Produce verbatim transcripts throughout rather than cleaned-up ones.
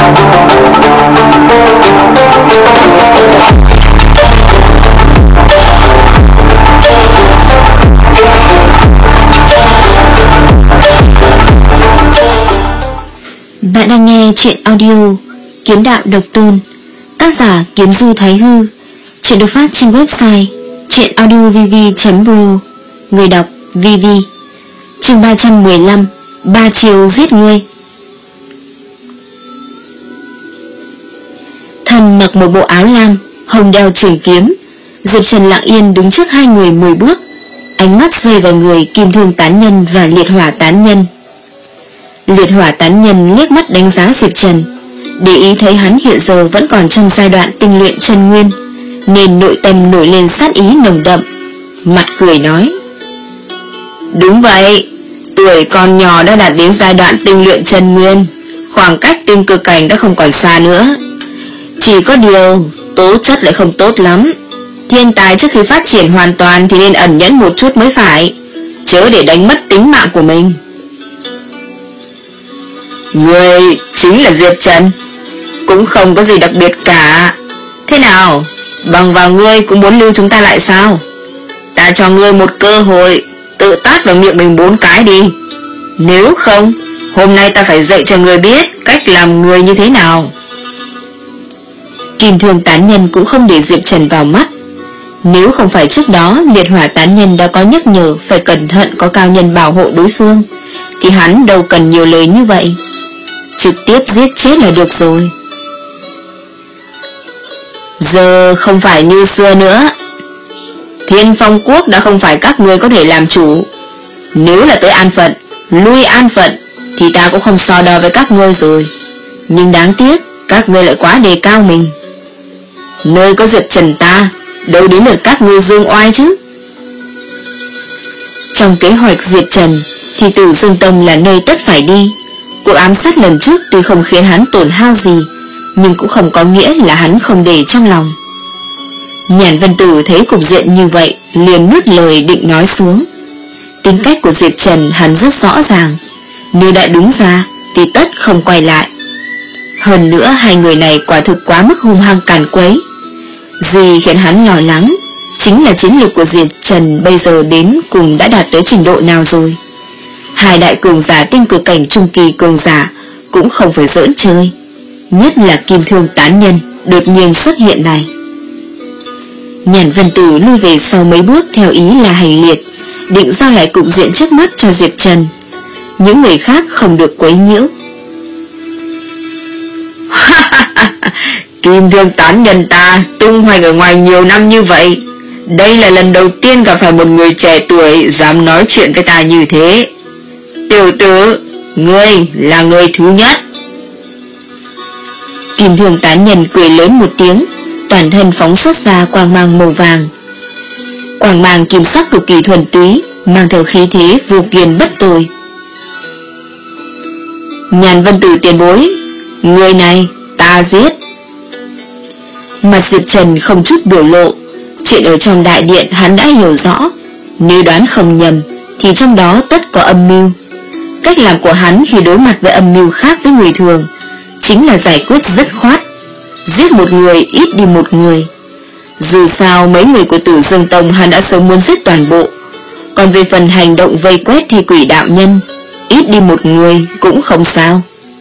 Bạn đang nghe truyện audio Kiếm Đạo Độc Tôn, tác giả Kiếm Du Thái Hư. Truyện được phát trên website truyệnaudiovv chấm pro. Người đọc vê vê. Chương ba trăm mười lăm. Ba chiều giết ngươi. Thần mặc một bộ áo lam, hồng đeo trường kiếm. Diệp Trần lặng yên đứng trước hai người mười bước, ánh mắt rơi vào người Kim Thương Tán Nhân và Liệt Hỏa Tán Nhân. Liệt Hỏa Tán Nhân liếc mắt đánh giá Diệp Trần, để ý thấy hắn hiện giờ vẫn còn trong giai đoạn tinh luyện chân nguyên, nên nội tâm nổi lên sát ý nồng đậm. Mặt cười nói: đúng vậy, tuổi còn nhỏ đã đạt đến giai đoạn tinh luyện chân nguyên, khoảng cách tinh cực cảnh đã không còn xa nữa. Chỉ có điều tố chất lại không tốt lắm. Thiên tài trước khi phát triển hoàn toàn thì nên ẩn nhẫn một chút mới phải, chớ để đánh mất tính mạng của mình. Ngươi chính là Diệp Trần? Cũng không có gì đặc biệt cả. Thế nào, bằng vào ngươi cũng muốn lưu chúng ta lại sao? Ta cho ngươi một cơ hội, tự tát vào miệng mình bốn cái đi. Nếu không, hôm nay ta phải dạy cho ngươi biết cách làm người như thế nào. Kim Thương Tán Nhân cũng không để Diệp Trần vào mắt. Nếu không phải trước đó Liệt Hỏa Tán Nhân đã có nhắc nhở phải cẩn thận có cao nhân bảo hộ đối phương, thì hắn đâu cần nhiều lời như vậy, trực tiếp giết chết là được rồi. Giờ không phải như xưa nữa. Thiên Phong Quốc đã không phải các ngươi có thể làm chủ. Nếu là tới an phận, lui an phận, thì ta cũng không so đo với các ngươi rồi. Nhưng đáng tiếc, các ngươi lại quá đề cao mình. Nơi có Diệp Trần ta, đâu đến lượt các ngươi dương oai chứ. Trong kế hoạch Diệp Trần thì Tử Dương Tông là nơi tất phải đi. Cuộc ám sát lần trước tuy không khiến hắn tổn hao gì, nhưng cũng không có nghĩa là hắn không để trong lòng. Nhàn Vân Tử thấy cục diện như vậy, liền nuốt lời định nói xuống. Tính cách của Diệp Trần hắn rất rõ ràng, nếu đã đứng ra thì tất không quay lại. Hơn nữa hai người này quả thực quá mức hung hăng càn quấy. Gì khiến hắn lo lắng chính là chiến lược của Diệp Trần bây giờ đến cùng đã đạt tới trình độ nào rồi. Hai đại cường giả tinh cực cảnh trung kỳ cường giả cũng không phải giỡn chơi, nhất là Kim Thương Tán Nhân đột nhiên xuất hiện này. Nhàn Vân Tử lui về sau mấy bước theo ý là hành liệt, định giao lại cục diện trước mắt cho Diệp Trần. Những người khác không được quấy nhiễu. Kim Thương Tán Nhân ta tung hoành ở ngoài nhiều năm như vậy, đây là lần đầu tiên gặp phải một người trẻ tuổi dám nói chuyện với ta như thế. Tiểu tử, ngươi là người thứ nhất. Kim Thương Tán Nhân cười lớn một tiếng, toàn thân phóng xuất ra quang mang màu vàng. Quang mang kim sắc cực kỳ thuần túy, mang theo khí thế vô kiên bất tồi. Nhàn Vân Tử tiền bối, người này ta giết. Mặt Diệp Trần không chút biểu lộ. Chuyện ở trong đại điện hắn đã hiểu rõ, nếu đoán không nhầm thì trong đó tất có âm mưu. Cách làm của hắn khi đối mặt với âm mưu khác với người thường chính là giải quyết dứt khoát, giết một người ít đi một người. Dù sao mấy người của Tử Dương Tông hắn đã sớm muốn giết toàn bộ. Còn về phần hành động vây quét thi quỷ đạo nhân, ít đi một người cũng không sao.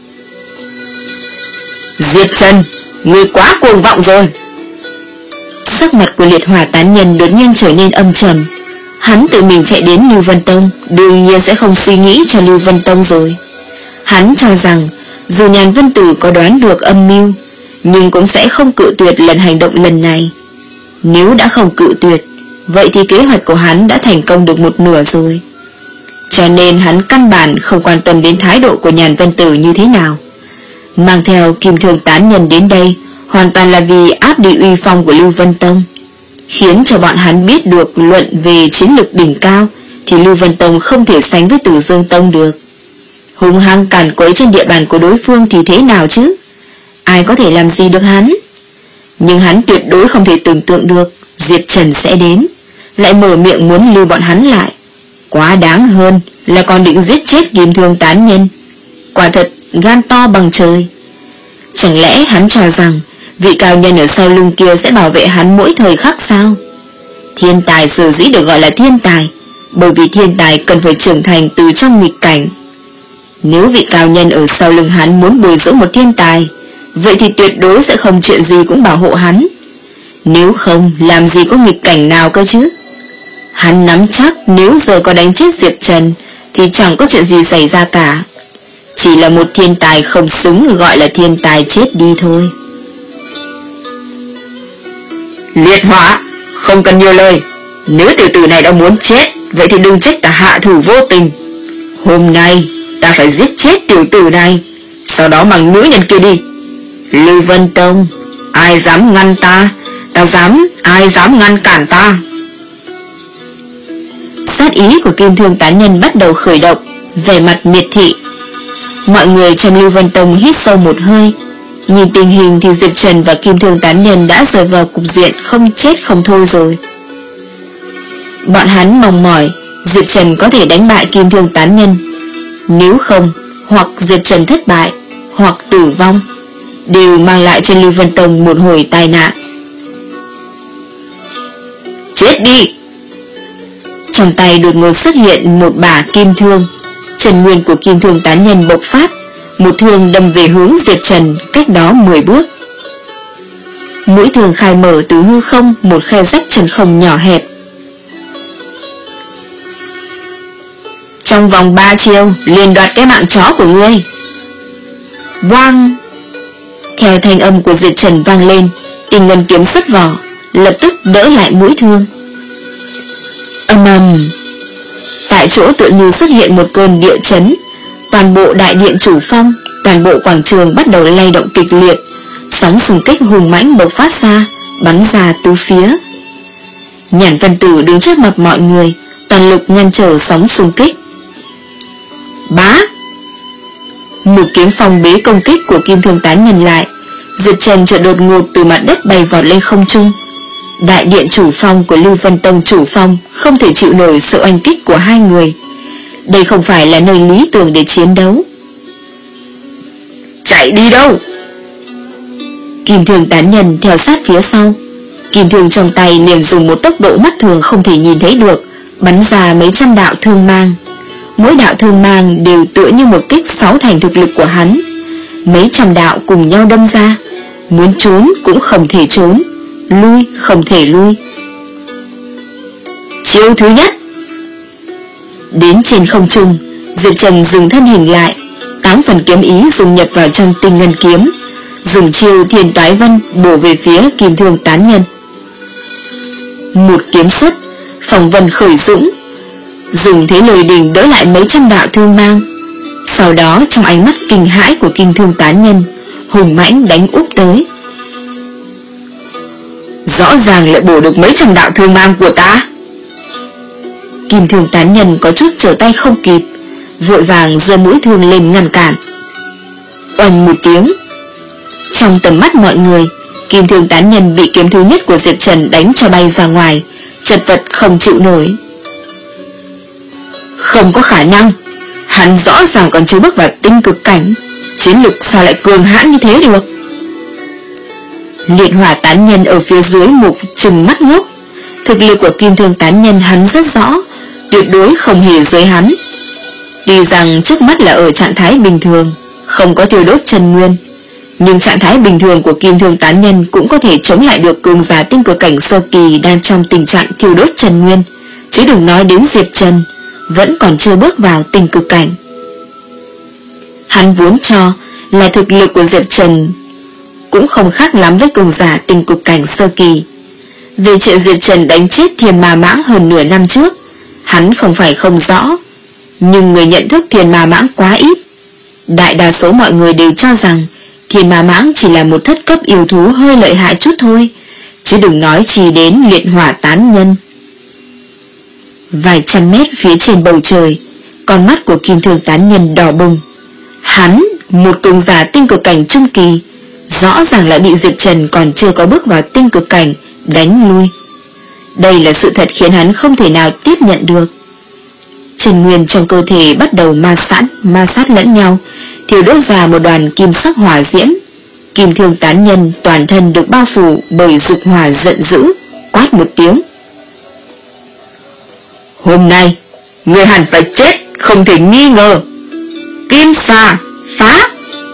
Diệp Trần, ngươi quá cuồng vọng rồi. Sắc mặt của Liệt Hỏa Tán Nhân đột nhiên trở nên âm trầm. Hắn tự mình chạy đến Lưu Vân Tông, đương nhiên sẽ không suy nghĩ cho Lưu Vân Tông rồi. Hắn cho rằng dù Nhàn Vân Tử có đoán được âm mưu, nhưng cũng sẽ không cự tuyệt lần hành động lần này. Nếu đã không cự tuyệt, vậy thì kế hoạch của hắn đã thành công được một nửa rồi. Cho nên hắn căn bản không quan tâm đến thái độ của Nhàn Vân Tử như thế nào. Mang theo Kim Thương Tán Nhân đến đây hoàn toàn là vì áp đi uy phong của Lưu Vân Tông, khiến cho bọn hắn biết được luận về chiến lược đỉnh cao thì Lưu Vân Tông không thể sánh với Tử Dương Tông được. Hung hăng càn quấy trên địa bàn của đối phương thì thế nào chứ? Ai có thể làm gì được hắn? Nhưng hắn tuyệt đối không thể tưởng tượng được Diệp Trần sẽ đến, lại mở miệng muốn lưu bọn hắn lại. Quá đáng hơn là còn định giết chết Kim Thương Tán Nhân. Quả thật gan to bằng trời. Chẳng lẽ hắn cho rằng vị cao nhân ở sau lưng kia sẽ bảo vệ hắn mỗi thời khắc sao? Thiên tài sở dĩ được gọi là thiên tài bởi vì thiên tài cần phải trưởng thành từ trong nghịch cảnh. Nếu vị cao nhân ở sau lưng hắn muốn bồi dưỡng một thiên tài, vậy thì tuyệt đối sẽ không chuyện gì cũng bảo hộ hắn. Nếu không, làm gì có nghịch cảnh nào cơ chứ? Hắn nắm chắc nếu giờ có đánh chết Diệp Trần thì chẳng có chuyện gì xảy ra cả. Chỉ là một thiên tài không xứng gọi là thiên tài chết đi thôi. Liệt Hỏa, không cần nhiều lời. Nếu tiểu tử này đã muốn chết, vậy thì đừng trách ta hạ thủ vô tình. Hôm nay ta phải giết chết tiểu tử này, sau đó mang nữ nhân kia đi. Lưu Vân Tông, ai dám ngăn ta? Ta dám, ai dám ngăn cản ta? Sát ý của Kim Thương Tán Nhân bắt đầu khởi động, vẻ mặt miệt thị. Mọi người trong Lưu Vân Tông hít sâu một hơi. Nhìn tình hình thì Diệp Trần và Kim Thương Tán Nhân đã rơi vào cục diện không chết không thôi rồi. Bọn hắn mong mỏi Diệp Trần có thể đánh bại Kim Thương Tán Nhân. Nếu không, hoặc Diệp Trần thất bại, hoặc tử vong, đều mang lại cho Lưu Vân Tông một hồi tai nạn. Chết đi! Trong tay đột ngột xuất hiện một bả kim thương. Chân nguyên của Kim Thương Tán Nhân bộc phát, một thương đâm về hướng Diệp Trần cách đó mười bước. Mũi thương khai mở từ hư không một khe rách chân không nhỏ hẹp. Trong vòng ba chiêu liền đoạt cái mạng chó của ngươi. Vang! Theo thanh âm của Diệp Trần vang lên, Tình Ngân kiếm xuất vỏ, lập tức đỡ lại mũi thương. Âm ầm! Tại chỗ tự như xuất hiện một cơn địa chấn. Toàn bộ đại điện Chủ Phong, toàn bộ quảng trường bắt đầu lay động kịch liệt. Sóng xung kích hùng mãnh bộc phát ra, bắn ra tứ phía. Nhàn Vân Tử đứng trước mặt mọi người, toàn lực ngăn trở sóng xung kích. Bá! Một kiếm phong bế công kích của Kim Thương Tán Nhân lại. Diệp Trần chợt đột ngột từ mặt đất bay vọt lên không trung. Đại điện Chủ Phong của Lưu Vân Tông Chủ Phong không thể chịu nổi sự oanh kích của hai người. Đây không phải là nơi lý tưởng để chiến đấu. Chạy đi đâu? Kim Thương Tán Nhân theo sát phía sau. Kim thương trong tay liền dùng một tốc độ mắt thường không thể nhìn thấy được, bắn ra mấy trăm đạo thương mang. Mỗi đạo thương mang đều tựa như một kích sáu thành thực lực của hắn. Mấy trăm đạo cùng nhau đâm ra, muốn trốn cũng không thể trốn, lui không thể lui. Chiêu thứ nhất. Đến trên không trung, Diệp Trần dừng thân hình lại, tám phần kiếm ý dùng nhập vào trong Tinh Ngân kiếm, dùng chiêu Thiên Toái Vân bổ về phía Kim Thương Tán Nhân. Một kiếm xuất, phòng vân khởi dũng, dùng thế lôi đình đỡ lại mấy trăm đạo thương mang. Sau đó trong ánh mắt kinh hãi của Kim Thương Tán Nhân, hùng mãnh đánh úp tới. Rõ ràng lại bổ được mấy trăm đạo thương mang của ta. Kim Thương Tán Nhân có chút trở tay không kịp, vội vàng giơ mũi thương lên ngăn cản. Oanh một tiếng. Trong tầm mắt mọi người, Kim Thương Tán Nhân bị kiếm thứ nhất của Diệp Trần đánh cho bay ra ngoài, chật vật không chịu nổi. Không có khả năng, hắn rõ ràng còn chưa bước vào tinh cực cảnh, chiến lực sao lại cường hãn như thế được? Liệt Hỏa Tán Nhân ở phía dưới mục trừng mắt ngốc. Thực lực của Kim Thương Tán Nhân hắn rất rõ, tuyệt đối không hề dưới hắn. Tuy rằng trước mắt là ở trạng thái bình thường, không có thiêu đốt chân nguyên, nhưng trạng thái bình thường của Kim Thương Tán Nhân cũng có thể chống lại được cường giả tinh cực cảnh sơ kỳ đang trong tình trạng thiêu đốt chân nguyên, chứ đừng nói đến Diệp Trần, vẫn còn chưa bước vào tinh cực cảnh. Hắn vốn cho là thực lực của Diệp Trần cũng không khác lắm với cường giả tinh cực cảnh sơ kỳ. Về chuyện Diệp Trần đánh chết Thiên Ma Mãng hơn nửa năm trước, hắn không phải không rõ, nhưng người nhận thức Thiên Ma Mãng quá ít. Đại đa số mọi người đều cho rằng Thiên Ma Mãng chỉ là một thất cấp yêu thú hơi lợi hại chút thôi, chứ đừng nói chỉ đến Liệt Hỏa Tán Nhân. Vài trăm mét phía trên bầu trời, con mắt của Kim Thương Tán Nhân đỏ bừng. Hắn, một cường giả tinh cực cảnh trung kỳ, rõ ràng lại bị Diệp Trần còn chưa có bước vào tinh cực cảnh đánh lui. Đây là sự thật khiến hắn không thể nào tiếp nhận được. Chân nguyên trong cơ thể bắt đầu ma sát, ma sát lẫn nhau, thiêu đốt ra một đoàn kim sắc hỏa diễm. Kim Thương Tán Nhân toàn thân được bao phủ bởi dục hỏa giận dữ, quát một tiếng: "Hôm nay người hẳn phải chết không thể nghi ngờ. Kim xà phá!"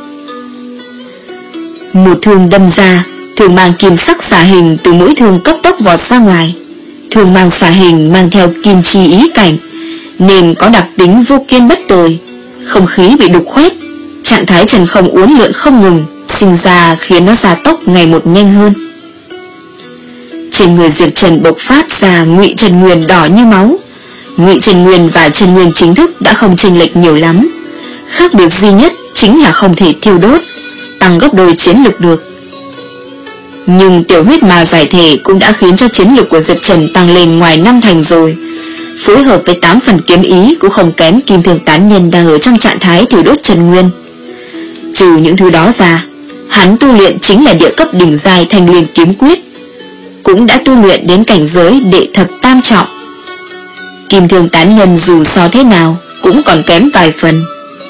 Một thương đâm ra, thương mang kim sắc xà hình từ mũi thương cấp tốc vọt ra ngoài. Thương mang xà hình mang theo kim chi ý cảnh, nên có đặc tính vô kiên bất tồi. Không khí bị đục khoét, trạng thái chân không uốn lượn không ngừng, sinh ra khiến nó gia tốc ngày một nhanh hơn. Trên người Diệp Trần bộc phát ra Ngụy Trần Nguyên đỏ như máu. Ngụy Trần Nguyên và Trần Nguyên chính thức đã không chênh lệch nhiều lắm, khác biệt duy nhất chính là không thể thiêu đốt, tăng gấp đôi chiến lực được. Nhưng tiểu huyết ma giải thể cũng đã khiến cho chiến lực của Diệp Trần tăng lên ngoài năm thành rồi, phối hợp với tám phần kiếm ý cũng không kém Kim Thương Tán Nhân đang ở trong trạng thái thiêu đốt Trần Nguyên. Trừ những thứ đó ra, hắn tu luyện chính là địa cấp đỉnh giai Thanh Liên kiếm quyết, cũng đã tu luyện đến cảnh giới đệ thập tam trọng. Kim Thương Tán Nhân dù so thế nào cũng còn kém vài phần.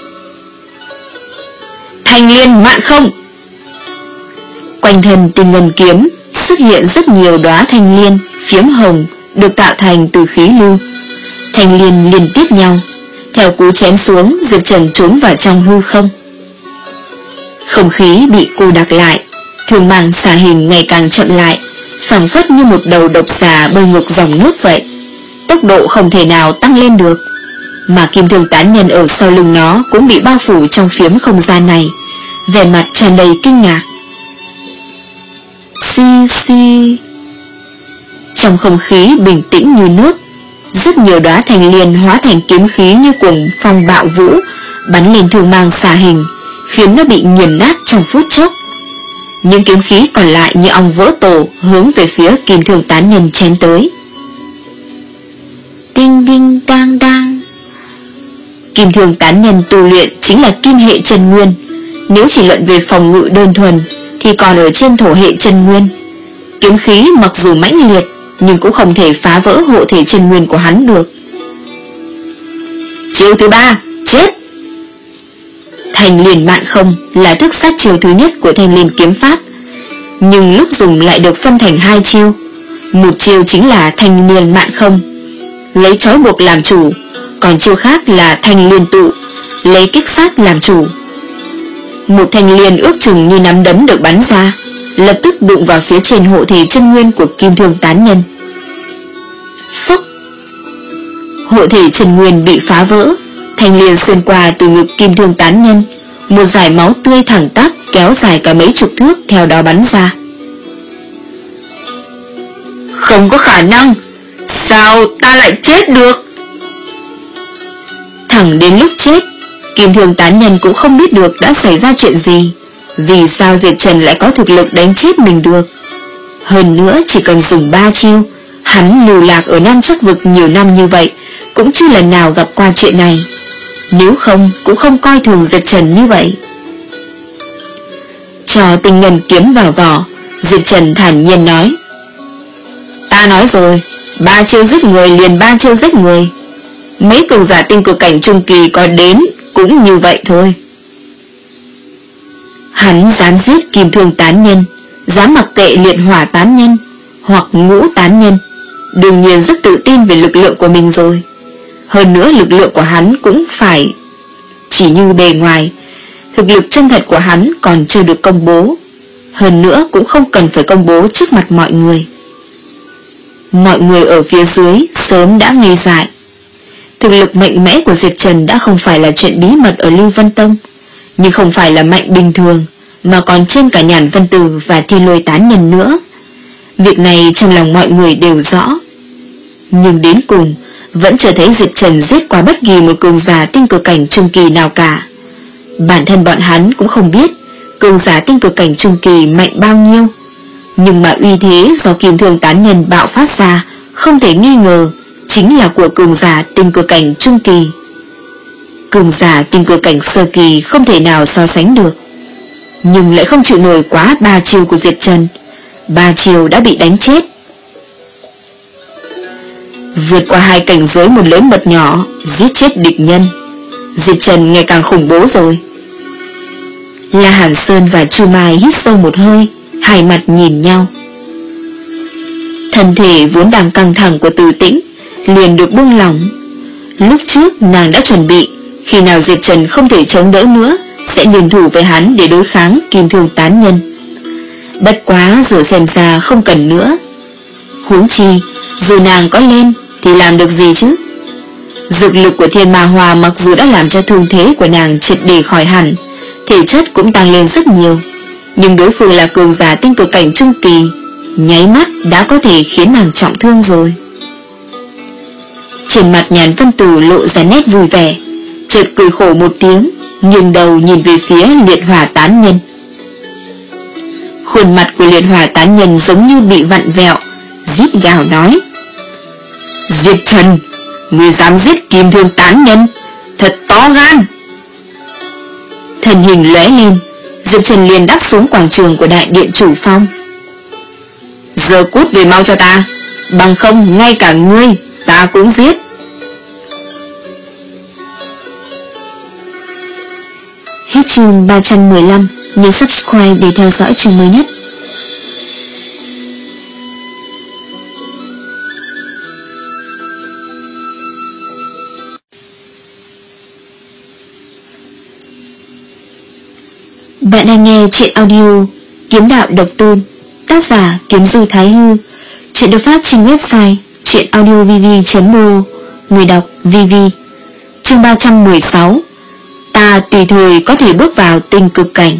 Thanh Liên mạn không! Quanh thân tinh ngân kiếm xuất hiện rất nhiều đóa thanh liên phiếm hồng được tạo thành từ khí lưu. Thanh liên liên tiếp nhau, theo cú chém xuống, Diệp Trần trốn vào trong hư không. Không khí bị cô đặc lại, thương mang xà hình ngày càng chậm lại, phảng phất như một đầu độc xà bơi ngược dòng nước vậy, tốc độ không thể nào tăng lên được. Mà Kim Thương Tán Nhân ở sau lưng nó cũng bị bao phủ trong phiếm không gian này, vẻ mặt tràn đầy kinh ngạc. Xi xi. Trong không khí bình tĩnh như nước, rất nhiều đóa thanh liên hóa thành kiếm khí như cuồng phong bạo vũ, bắn lên thương mang xà hình, khiến nó bị nghiền nát trong phút chốc. Những kiếm khí còn lại như ong vỡ tổ hướng về phía Kim Thương Tán Nhân chém tới. Đinh đinh đang đang. Kim Thương Tán Nhân tu luyện chính là kim hệ chân nguyên, nếu chỉ luận về phòng ngự đơn thuần thì còn ở trên thổ hệ chân nguyên. Kiếm khí mặc dù mãnh liệt nhưng cũng không thể phá vỡ hộ thể chân nguyên của hắn được. Chiêu thứ ba, chết! Thanh Liên mạn không là thức sát chiêu thứ nhất của Thanh Liên kiếm pháp, nhưng lúc dùng lại được phân thành hai chiêu. Một chiêu chính là Thanh Liên mạn không, lấy trói buộc làm chủ, còn chiêu khác là Thanh Liên tụ, lấy kích sát làm chủ. Một thanh liên ước chừng như nắm đấm được bắn ra, lập tức đụng vào phía trên hộ thể chân nguyên của Kim Thương Tán Nhân. Phốc! Hộ thể chân nguyên bị phá vỡ, thanh liên xuyên qua từ ngực Kim Thương Tán Nhân, một dải máu tươi thẳng tắp kéo dài cả mấy chục thước theo đó bắn ra. Không có khả năng, sao ta lại chết được? Thẳng đến lúc chết, Kim Thương Tán Nhân cũng không biết được đã xảy ra chuyện gì, vì sao Diệp Trần lại có thực lực đánh chết mình được. Hơn nữa chỉ cần dùng ba chiêu, hắn lưu lạc ở Nam Chắc Vực nhiều năm như vậy cũng chưa lần nào gặp qua chuyện này. Nếu không cũng không coi thường Diệp Trần như vậy. Cho tinh ngân kiếm vào vỏ, Diệp Trần thản nhiên nói: Ta nói rồi, ba chiêu giết người liền ba chiêu giết người. Mấy cường giả tinh cực cảnh trung kỳ có đến cũng như vậy thôi. Hắn dám giết Kim Thương Tán Nhân, dám mặc kệ liệt hỏa tán nhân hoặc ngũ tán nhân, đương nhiên rất tự tin về lực lượng của mình rồi. Hơn nữa lực lượng của hắn cũng phải chỉ như bề ngoài, thực lực chân thật của hắn còn chưa được công bố, hơn nữa cũng không cần phải công bố trước mặt mọi người. Mọi người ở phía dưới sớm đã ngây dại. Thực lực mạnh mẽ của Diệp Trần đã không phải là chuyện bí mật ở Lưu Vân Tông, nhưng không phải là mạnh bình thường, mà còn trên cả Nhàn Vân Tử và Thiên Lôi Tán Nhân nữa. Việc này trong lòng mọi người đều rõ. Nhưng đến cùng vẫn chưa thấy Diệp Trần giết qua bất kỳ một cường giả tinh cực cảnh trung kỳ nào cả. Bản thân bọn hắn cũng không biết cường giả tinh cực cảnh trung kỳ mạnh bao nhiêu, nhưng mà uy thế do Kim Thương Tán Nhân bạo phát ra không thể nghi ngờ chính là của cường giả tinh cực cảnh trung kỳ. Cường giả tinh cực cảnh sơ kỳ không thể nào so sánh được, nhưng lại không chịu nổi quá ba chiêu của Diệp Trần. Ba chiêu đã bị đánh chết. Vượt qua hai cảnh giới một lớn một nhỏ, giết chết địch nhân, Diệp Trần ngày càng khủng bố rồi. La Hàn Sơn và Chu Mai hít sâu một hơi, hai mặt nhìn nhau. Thân thể vốn đang căng thẳng của Từ Tĩnh liền được buông lỏng. Lúc trước nàng đã chuẩn bị, khi nào Diệp Trần không thể chống đỡ nữa sẽ liên thủ với hắn để đối kháng kim thương tán nhân. Bất quá giờ xem ra không cần nữa. Huống chi dù nàng có lên thì làm được gì chứ? Dược lực của Thiên Ma Hoa mặc dù đã làm cho thương thế của nàng triệt để khỏi hẳn, thể chất cũng tăng lên rất nhiều, nhưng đối phương là cường giả tinh cực cảnh trung kỳ, nháy mắt đã có thể khiến nàng trọng thương rồi. Trên mặt Nhàn Vân Tử lộ ra nét vui vẻ, chợt cười khổ một tiếng, nghiêng đầu nhìn về phía Liệt Hỏa tán nhân. Khuôn mặt của Liệt Hỏa tán nhân giống như bị vặn vẹo, rít gào nói: Diệp Trần, ngươi dám giết kim thương tán nhân, thật to gan. Thân hình lóe lên, Diệp Trần liền đáp xuống quảng trường của đại điện chủ phong. Giờ cút về mau cho ta, bằng không ngay cả ngươi ta cũng giết. Hết chương ba trăm mười lăm, nhấn subscribe để theo dõi chương mới nhất. Bạn đang nghe truyện audio Kiếm Đạo Độc Tôn, tác giả Kiếm Du Thái Hư. Truyện được phát trên website truyện audio v v chấm m o, người đọc vê vê. Chương ba trăm mười sáu, ta tùy thời có thể bước vào tinh cực cảnh.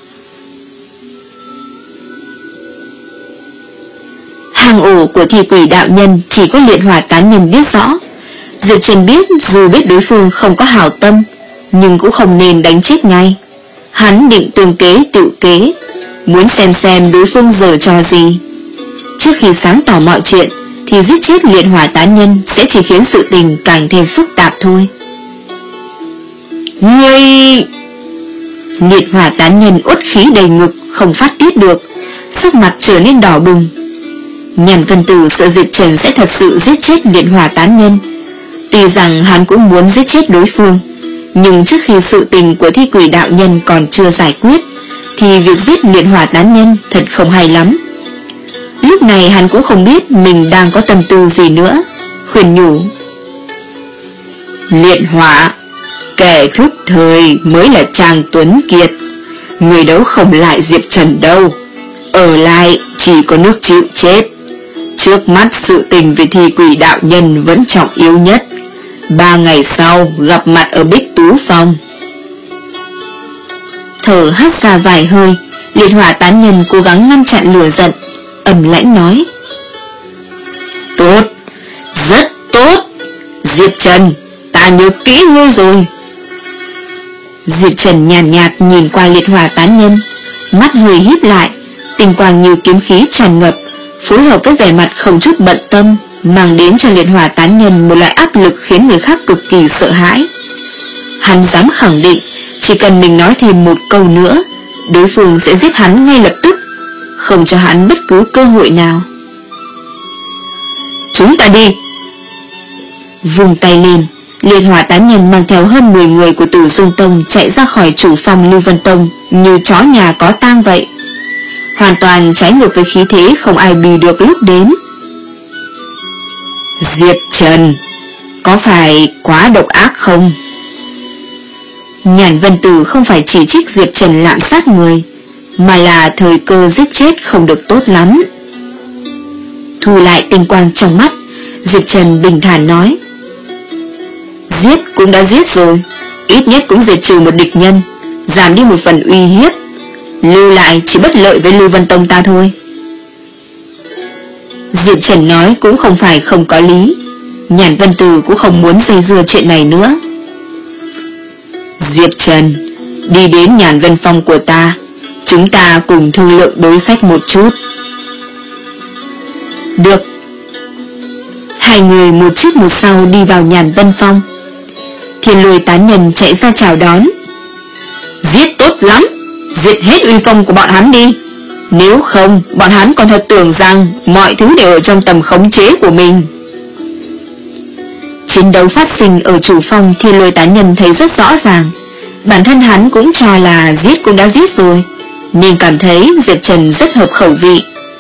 Hang ổ của thi quỷ đạo nhân chỉ có Liệt Hỏa tán nhân biết rõ. Diệp Trần biết dù biết đối phương không có hảo tâm, nhưng cũng không nên đánh chết ngay. Hắn định tương kế tự kế, muốn xem xem đối phương giở trò gì. Trước khi sáng tỏ mọi chuyện thì giết chết Liệt Hỏa tán nhân sẽ chỉ khiến sự tình càng thêm phức tạp thôi. Ngươi... Liệt Hỏa tán nhân uất khí đầy ngực, không phát tiết được, sắc mặt trở nên đỏ bừng. Nhàn Vân Tử sợ Diệp Trần sẽ thật sự giết chết Liệt Hỏa tán nhân. Tuy rằng hắn cũng muốn giết chết đối phương, nhưng trước khi sự tình của thi quỷ đạo nhân còn chưa giải quyết thì việc giết Liệt Hỏa tán nhân thật không hay lắm. Lúc này hắn cũng không biết mình đang có tâm tư gì nữa, khuyên nhủ: Liệt Hỏa, kẻ thức thời mới là Trang Tuấn Kiệt, người đấu không lại Diệp Trần đâu, ở lại chỉ có nước chịu chết. Trước mắt sự tình về thi quỷ đạo nhân vẫn trọng yếu nhất. Ba ngày sau gặp mặt ở Bích Tú Phong. Thở hắt ra vài hơi, Liệt Hỏa tán nhân cố gắng ngăn chặn lửa giận, ầm lãnh nói: Tốt, rất tốt, Diệp Trần, ta nhớ kỹ ngươi rồi. Diệp Trần nhàn nhạt, nhạt nhìn qua Liệt Hỏa tán nhân, mắt hơi híp lại, tinh quang như kiếm khí tràn ngập, phối hợp với vẻ mặt không chút bận tâm, mang đến cho Liệt Hỏa tán nhân một loại áp lực khiến người khác cực kỳ sợ hãi. Hắn dám khẳng định, chỉ cần mình nói thêm một câu nữa, đối phương sẽ giết hắn ngay lập tức, không cho hắn bất cứ cơ hội nào. Chúng ta đi. Vùng tay lên, Liệt Hỏa tán nhân mang theo hơn mười người của Tử Dương Tông chạy ra khỏi chủ phong Lưu Vân Tông như chó nhà có tang vậy, hoàn toàn trái ngược với khí thế không ai bì được lúc đến. Diệp Trần, có phải quá độc ác không? Nhàn Vân Tử không phải chỉ trích Diệp Trần lạm sát người, mà là thời cơ giết chết không được tốt lắm. Thu lại tinh quang trong mắt, Diệp Trần bình thản nói: Giết cũng đã giết rồi, ít nhất cũng diệt trừ một địch nhân, giảm đi một phần uy hiếp, lưu lại chỉ bất lợi với Lưu Vân Tông ta thôi. Diệp Trần nói cũng không phải không có lý. Nhàn Vân Tử cũng không muốn dây dưa chuyện này nữa. Diệp Trần, đi đến Nhàn Vân Phong của ta, chúng ta cùng thương lượng đối sách một chút. Được. Hai người một trước một sau đi vào Nhàn Vân Phong. Thiên Lôi tán nhân chạy ra chào đón. Giết tốt lắm, diệt hết uy phong của bọn hắn đi. Nếu không, bọn hắn còn thật tưởng rằng mọi thứ đều ở trong tầm khống chế của mình. Chiến đấu phát sinh ở chủ phong, Thiên Lôi tán nhân thấy rất rõ ràng. Bản thân hắn cũng cho là giết cũng đã giết rồi, nên cảm thấy Diệp Trần rất hợp khẩu vị.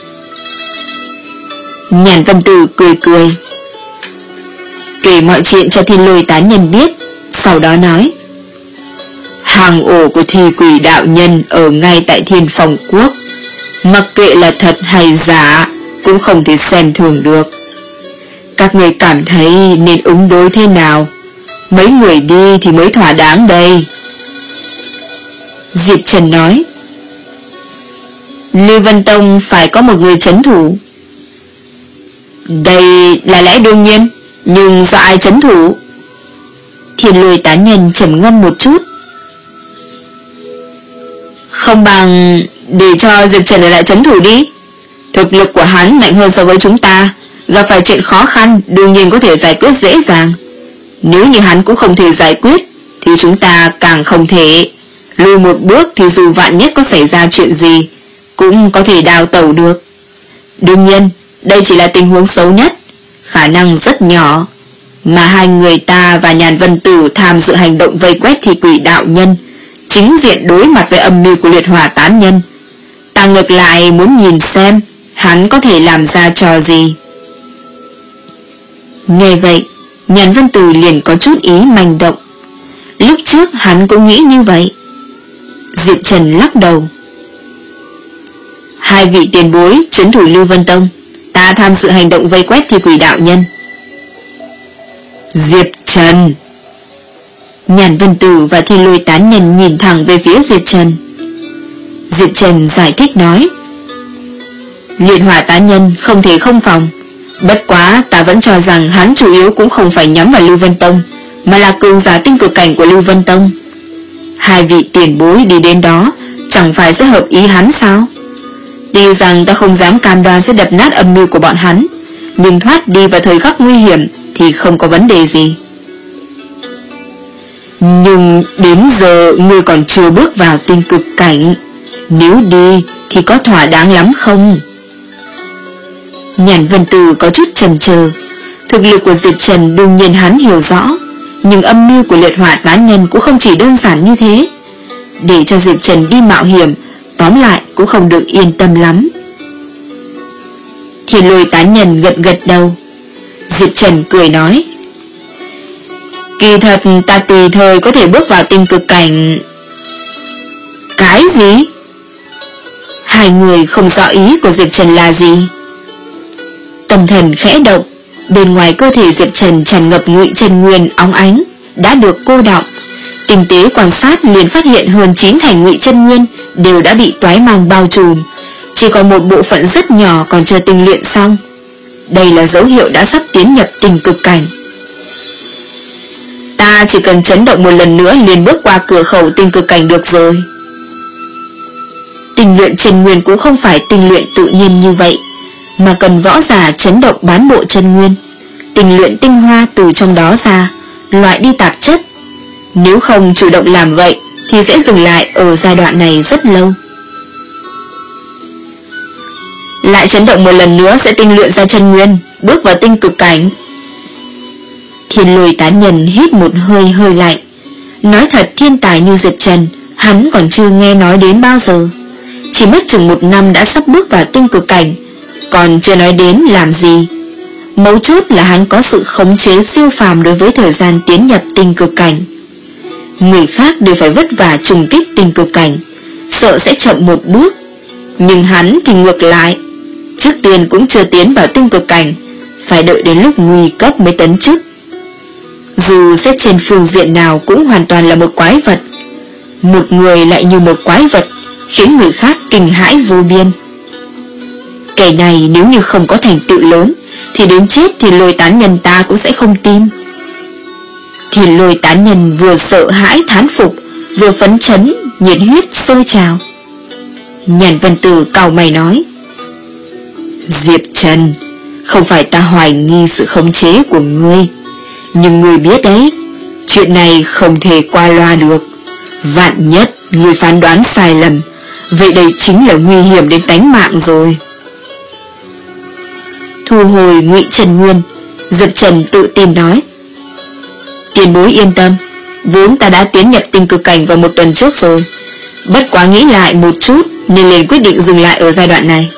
Nhàn Vân Tử cười cười, kể mọi chuyện cho Thiên Lôi tán nhân biết, sau đó nói: Hang ổ của thi quỷ đạo nhân ở ngay tại Thiên Phong Quốc, mặc kệ là thật hay giả cũng không thể xem thường được. Các người cảm thấy nên ứng đối thế nào? Mấy người đi thì mới thỏa đáng đây. Diệp Trần nói: Lưu Vân Tông phải có một người trấn thủ. Đây là lẽ đương nhiên, nhưng do ai trấn thủ? Thiên Lôi tán nhân trầm ngâm một chút. Không bằng để cho Diệp Trần ở lại trấn thủ đi. Thực lực của hắn mạnh hơn so với chúng ta, gặp phải chuyện khó khăn đương nhiên có thể giải quyết dễ dàng. Nếu như hắn cũng không thể giải quyết thì chúng ta càng không thể. Lùi một bước thì dù vạn nhất có xảy ra chuyện gì cũng có thể đào tẩu được. Đương nhiên đây chỉ là tình huống xấu nhất, khả năng rất nhỏ. Mà hai người ta và Nhàn Vân Tử tham dự hành động vây quét thi quỷ đạo nhân, chính diện đối mặt với âm mưu của liệt hỏa tán nhân. Ta ngược lại muốn nhìn xem hắn có thể làm ra trò gì. Nghe vậy, Nhàn Vân Tử liền có chút ý manh động. Lúc trước hắn cũng nghĩ như vậy. Diệp Trần lắc đầu: Hai vị tiền bối trấn thủ Lưu Vân Tông, ta tham dự hành động vây quét thi quỷ đạo nhân. Diệp Trần. Nhàn Vân Tử và Thiên Lôi tán nhân nhìn thẳng về phía Diệp Trần. Diệp Trần giải thích nói: Liệt hỏa tán nhân không thể không phòng, bất quá ta vẫn cho rằng hắn chủ yếu cũng không phải nhắm vào Lưu Vân Tông, mà là cường giả tinh cực cảnh của Lưu Vân Tông. Hai vị tiền bối đi đến đó chẳng phải sẽ hợp ý hắn sao? Tuy rằng ta không dám cam đoan sẽ đập nát âm mưu của bọn hắn, nhưng thoát đi vào thời khắc nguy hiểm thì không có vấn đề gì. Nhưng đến giờ ngươi còn chưa bước vào tinh cực cảnh, nếu đi thì có thỏa đáng lắm không? Nhàn Vân Tử có chút chần chờ. Thực lực của Diệp Trần đương nhiên hắn hiểu rõ, nhưng âm mưu của liệt hỏa tán nhân cũng không chỉ đơn giản như thế. Để cho Diệp Trần đi mạo hiểm, tóm lại cũng không được yên tâm lắm. Thiên Lôi tán nhân gật gật đầu. Diệp Trần cười nói: Kỳ thật ta tùy thời có thể bước vào tinh cực cảnh. Cái gì? Hai người không rõ ý của Diệp Trần là gì. Tâm thần khẽ động, bên ngoài cơ thể Diệp Trần tràn ngập ngụy chân nguyên óng ánh, đã được cô đọng. Tinh tế quan sát liền phát hiện hơn chín thành ngụy chân nguyên đều đã bị toái màng bao trùm, chỉ còn một bộ phận rất nhỏ còn chưa tinh luyện xong. Đây là dấu hiệu đã sắp tiến nhập tinh cực cảnh. Ta chỉ cần chấn động một lần nữa liền bước qua cửa khẩu tinh cực cảnh được rồi. Tinh luyện chân nguyên cũng không phải tinh luyện tự nhiên như vậy, mà cần võ giả chấn động bán bộ chân nguyên, tinh luyện tinh hoa từ trong đó ra, loại đi tạp chất. Nếu không chủ động làm vậy thì sẽ dừng lại ở giai đoạn này rất lâu. Lại chấn động một lần nữa sẽ tinh luyện ra chân nguyên, bước vào tinh cực cảnh. Thiên Lôi tán nhân hít một hơi hơi lạnh. Nói thật, thiên tài như Diệp Trần hắn còn chưa nghe nói đến bao giờ. Chỉ mất chừng một năm đã sắp bước vào tinh cực cảnh, còn chưa nói đến làm gì. Mấu chốt là hắn có sự khống chế siêu phàm đối với thời gian tiến nhập tinh cực cảnh. Người khác đều phải vất vả trùng kích tinh cực cảnh, sợ sẽ chậm một bước. Nhưng hắn thì ngược lại, trước tiên cũng chưa tiến vào tinh cực cảnh, phải đợi đến lúc nguy cấp mới tấn chức. Dù xét trên phương diện nào cũng hoàn toàn là một quái vật. Một người lại như một quái vật, khiến người khác kinh hãi vô biên. Kẻ này nếu như không có thành tựu lớn thì đến chết thì Lôi tán nhân ta cũng sẽ không tin. Thì Lôi tán nhân vừa sợ hãi thán phục, vừa phấn chấn, nhiệt huyết sôi trào. Nhàn Vân Tử cau mày nói: Diệp Trần, không phải ta hoài nghi sự khống chế của ngươi, nhưng ngươi biết đấy, chuyện này không thể qua loa được. Vạn nhất ngươi phán đoán sai lầm, vậy đây chính là nguy hiểm đến tánh mạng rồi. Thu hồi ngụy Trần Nguyên, Diệp Trần tự tin nói: Tiền bối yên tâm, Vốn ta đã tiến nhập tinh cực cảnh vào một tuần trước rồi, bất quá nghĩ lại một chút nên liền quyết định dừng lại ở giai đoạn này.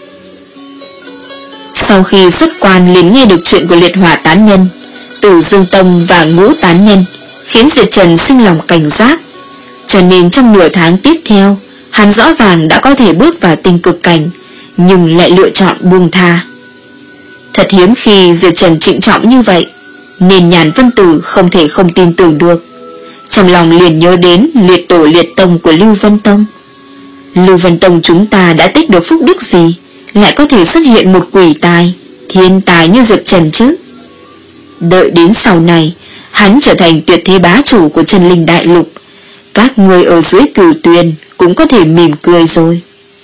Sau khi xuất quan liền nghe được chuyện của liệt hỏa tán nhân, Tử Dương Tông và Ngũ tán nhân, khiến Diệp Trần sinh lòng cảnh giác. Cho nên trong nửa tháng tiếp theo, hắn rõ ràng đã có thể bước vào tinh cực cảnh, nhưng lại lựa chọn buông tha. Thật hiếm khi Diệp Trần trịnh trọng như vậy, nên Nhàn Vân Tử không thể không tin tưởng được. Trong lòng liền nhớ đến liệt tổ liệt tông của Lưu Vân Tông. Lưu Vân Tông chúng ta đã tích được phúc đức gì, lại có thể xuất hiện một quỷ tài, thiên tài như Diệp Trần chứ? Đợi đến sau này, hắn trở thành tuyệt thế bá chủ của Chân Linh Đại Lục, các người ở dưới Cửu Tuyền cũng có thể mỉm cười rồi.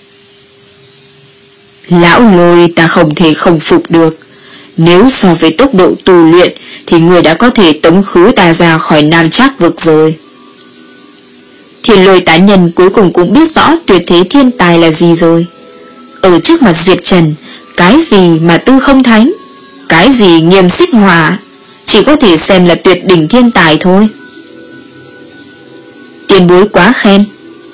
Lão Lôi ta không thể không phục được. Nếu so với tốc độ tu luyện thì người đã có thể tống khứ ta ra khỏi Nam Trác vực rồi. Thiên Lôi tán nhân cuối cùng cũng biết rõ tuyệt thế thiên tài là gì rồi. Ở trước mặt Diệp Trần, cái gì mà tư không thánh, cái gì nghiêm xích hỏa, chỉ có thể xem là tuyệt đỉnh thiên tài thôi. Tiền bối quá khen.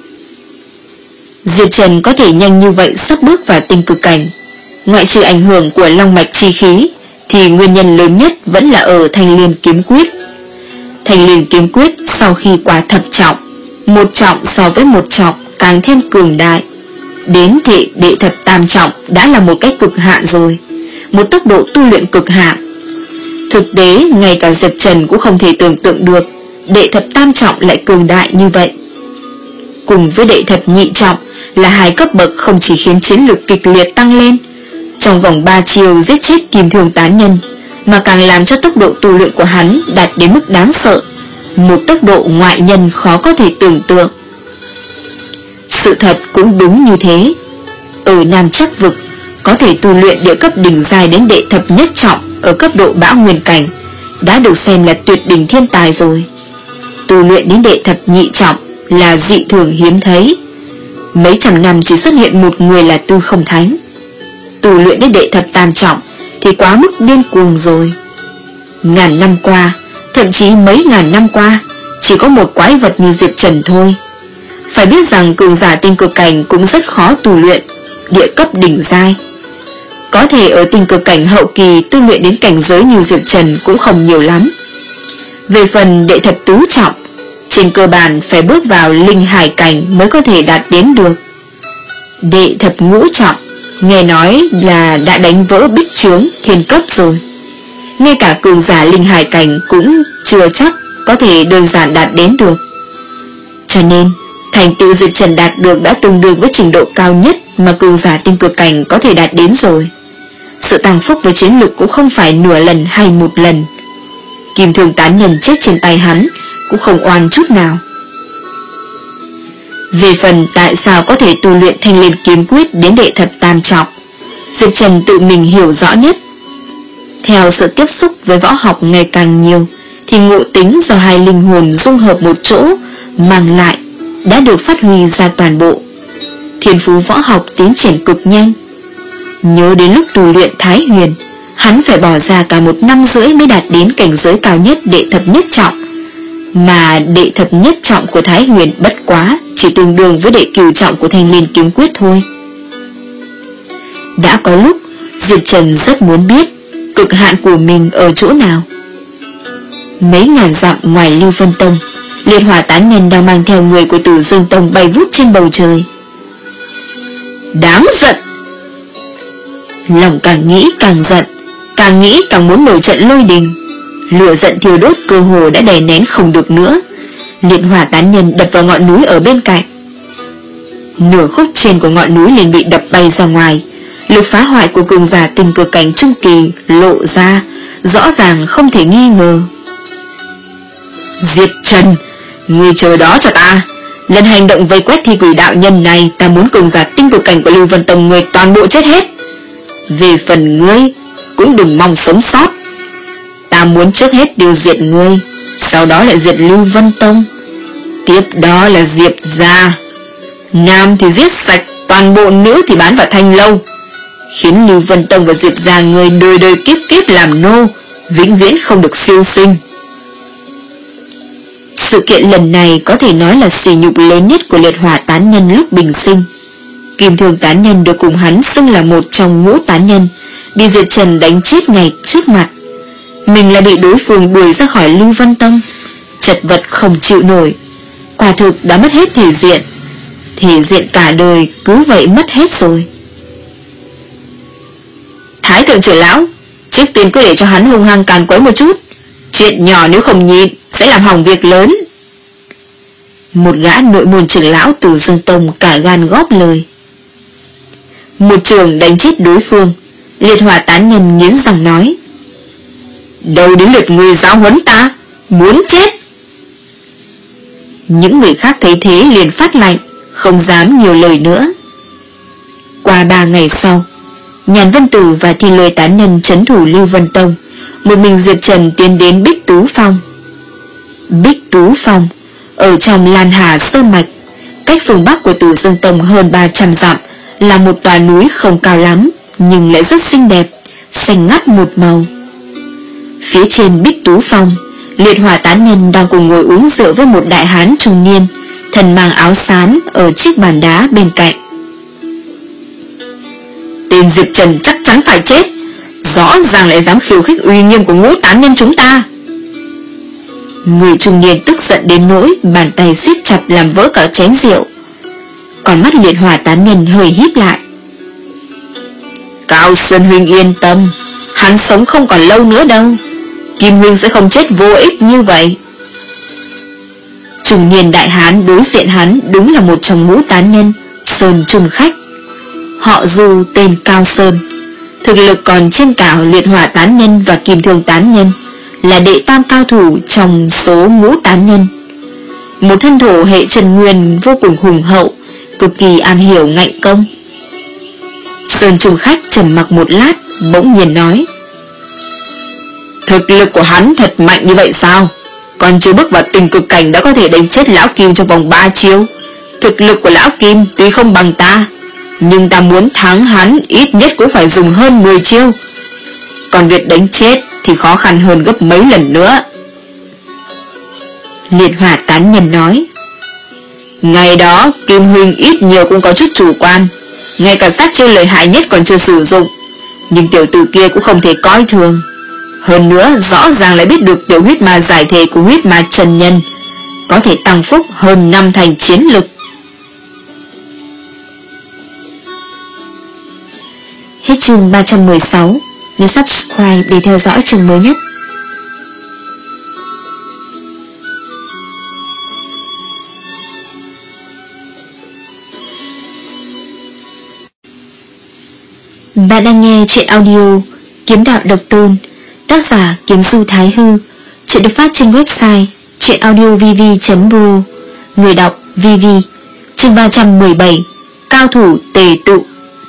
Diệp Trần có thể nhanh như vậy sắp bước vào tinh cực cảnh, ngoại trừ ảnh hưởng của long mạch chi khí, thì nguyên nhân lớn nhất vẫn là ở Thanh Liên Kiếm Quyết. Thanh Liên Kiếm Quyết sau khi qua thập trọng, một trọng so với một trọng càng thêm cường đại, đến thị đệ thập tam trọng đã là một cách cực hạn rồi, một tốc độ tu luyện cực hạn. Thực tế ngay cả Diệp Trần cũng không thể tưởng tượng được đệ thập tam trọng lại cường đại như vậy. Cùng với đệ thập nhị trọng là hai cấp bậc không chỉ khiến chiến lược kịch liệt tăng lên, trong vòng ba chiều giết chết Kim Thương tán nhân, mà càng làm cho tốc độ tu luyện của hắn đạt đến mức đáng sợ, một tốc độ ngoại nhân khó có thể tưởng tượng. Sự thật cũng đúng như thế. Ở Nam Trác vực, có thể tu luyện địa cấp đỉnh giai đến đệ thập nhất trọng ở cấp độ bão nguyên cảnh đã được xem là tuyệt đỉnh thiên tài rồi. Tu luyện đến đệ thập nhị trọng là dị thường hiếm thấy, mấy trăm năm chỉ xuất hiện một người là Tư Không Thánh. Tu luyện đến đệ thập tam trọng thì quá mức điên cuồng rồi. Ngàn năm qua, thậm chí mấy ngàn năm qua, chỉ có một quái vật như Diệp Trần thôi. Phải biết rằng cường giả tinh cực cảnh cũng rất khó tu luyện địa cấp đỉnh giai. Có thể ở tinh cực cảnh hậu kỳ tu luyện đến cảnh giới như Diệp Trần cũng không nhiều lắm. Về phần đệ thập tứ trọng, trên cơ bản phải bước vào linh hải cảnh mới có thể đạt đến được. Đệ thập ngũ trọng, nghe nói là đã đánh vỡ bích chướng thiên cấp rồi. Ngay cả cường giả linh hải cảnh cũng chưa chắc có thể đơn giản đạt đến được. Cho nên, thành tựu Diệp Trần đạt được đã tương đương với trình độ cao nhất mà cường giả tinh cực cảnh có thể đạt đến rồi. Sự tăng phúc với chiến lực cũng không phải nửa lần hay một lần. Kim Thương tán nhân chết trên tay hắn cũng không oan chút nào. Về phần tại sao có thể tu luyện Thanh Liên Kiếm Quyết đến đệ thập tam trọng, Diệp Trần tự mình hiểu rõ nhất. Theo sự tiếp xúc với võ học ngày càng nhiều, thì ngộ tính do hai linh hồn dung hợp một chỗ mang lại đã được phát huy ra toàn bộ. Thiên phú võ học tiến triển cực nhanh. Nhớ đến lúc tu luyện Thái Huyền, hắn phải bỏ ra cả một năm rưỡi mới đạt đến cảnh giới cao nhất đệ thập nhất trọng, mà đệ thập nhất trọng của Thái Huyền bất quá chỉ tương đương với đệ cửu trọng của Thanh Liên Kiếm Quyết thôi. Đã có lúc Diệp Trần rất muốn biết cực hạn của mình ở chỗ nào. Mấy ngàn dặm ngoài Lưu Vân Tông, Liệt Hỏa tán nhân đang mang theo người của Tử Dương Tông bay vút trên bầu trời. Đáng giận! Lòng càng nghĩ càng giận, càng nghĩ càng muốn nổi trận lôi đình. Lửa giận thiêu đốt cơ hồ đã đè nén không được nữa. Liệt Hỏa tán nhân đập vào ngọn núi ở bên cạnh. Nửa khúc trên của ngọn núi liền bị đập bay ra ngoài. Lực phá hoại của cường giả tinh cực cảnh trung kỳ lộ ra, rõ ràng không thể nghi ngờ. Diệp Trần, ngươi chờ đó cho ta. Lần hành động vây quét thi quỷ đạo nhân này, ta muốn cường giả tinh cực cảnh của Lưu Vân Tông người toàn bộ chết hết. Về phần ngươi, cũng đừng mong sống sót. Ta muốn trước hết tiêu diệt ngươi, sau đó lại diệt Lưu Vân Tông, tiếp đó là Diệp gia. Nam thì giết sạch toàn bộ, nữ thì bán vào thanh lâu, khiến Lưu Vân Tông và Diệp gia người đời đời kiếp kiếp làm nô, vĩnh viễn không được siêu sinh. Sự kiện lần này có thể nói là sỉ nhục lớn nhất của liệt hỏa tán nhân lúc bình sinh. Kim thương tán nhân được cùng hắn xưng là một trong ngũ tán nhân, bị Diệt Trần đánh chết ngay trước mặt. Mình lại bị đối phương đuổi ra khỏi Lưu Vân Tông, chật vật không chịu nổi. Quả thực đã mất hết thể diện. Thể diện cả đời cứ vậy mất hết rồi. Thái thượng trưởng lão, trước tiên cứ để cho hắn hung hăng càn quấy một chút. Chuyện nhỏ nếu không nhịn sẽ làm hỏng việc lớn. Một gã nội môn trưởng lão từ Dương Tông cả gan góp lời. Một trường đánh chết đối phương, liệt hỏa tán nhân nghiến răng nói: đâu đến lượt người giáo huấn ta, muốn chết. Những người khác thấy thế liền phát lạnh, không dám nhiều lời nữa. Qua ba ngày sau, Nhàn Vân Tử và Thi Lôi tán nhân trấn thủ Lưu Vân Tông, một mình Diệt Trần tiến đến Bích Tú Phong. Bích Tú Phong ở trong Lan Hà Sơn Mạch, cách phương Bắc của Tử Dương Tông hơn ba trăm dặm, là một tòa núi không cao lắm nhưng lại rất xinh đẹp, xanh ngắt một màu. Phía trên Bích Tú Phong, liệt hỏa tán nhân đang cùng ngồi uống rượu với một đại hán trung niên, thân mang áo xám ở chiếc bàn đá bên cạnh. Tên Diệp Trần chắc chắn phải chết, rõ ràng lại dám khiêu khích uy nghiêm của ngũ tán nhân chúng ta. Người trung niên tức giận đến nỗi bàn tay siết chặt làm vỡ cả chén rượu. Còn mắt liệt hỏa tán nhân hơi híp lại. Cao Sơn huynh yên tâm, hắn sống không còn lâu nữa đâu. Kim huynh sẽ không chết vô ích như vậy. Trung niên đại hán đối diện hắn đúng là một trong ngũ tán nhân Sơn Trung Khách. Họ Du tên Cao Sơn, thực lực còn trên cả liệt hỏa tán nhân và kim thương tán nhân, là đệ tam cao thủ trong số ngũ tán nhân. Một thân thổ hệ Trần Nguyên vô cùng hùng hậu, cực kỳ am hiểu ngạnh công. Sơn Trung Khách trầm mặc một lát, bỗng nhiên nói: thực lực của hắn thật mạnh như vậy sao? Còn chưa bước vào tình cực cảnh đã có thể đánh chết lão Kim trong vòng ba chiêu. Thực lực của lão Kim tuy không bằng ta, nhưng ta muốn thắng hắn ít nhất cũng phải dùng hơn mười chiêu. Còn việc đánh chết thì khó khăn hơn gấp mấy lần nữa. Liệt hỏa tán nhân nói: ngày đó Kim huynh ít nhiều cũng có chút chủ quan, ngay cả sát chiêu lợi hại nhất còn chưa sử dụng. Nhưng tiểu tử kia cũng không thể coi thường. Hơn nữa rõ ràng lại biết được tiểu huyết ma giải thể của huyết ma chân nhân có thể tăng phúc hơn năm thành chiến lực. Hết chương ba trăm mười sáu. Nhớ subscribe để theo dõi chương mới nhất. Bạn đang nghe truyện audio Kiếm Đạo Độc Tôn, tác giả Kiếm Du Thái Hư. Truyện được phát trên website truyện audio v v chấm pro. Người đọc vê vê. Chương ba trăm mười bảy. Cao thủ tề tụ.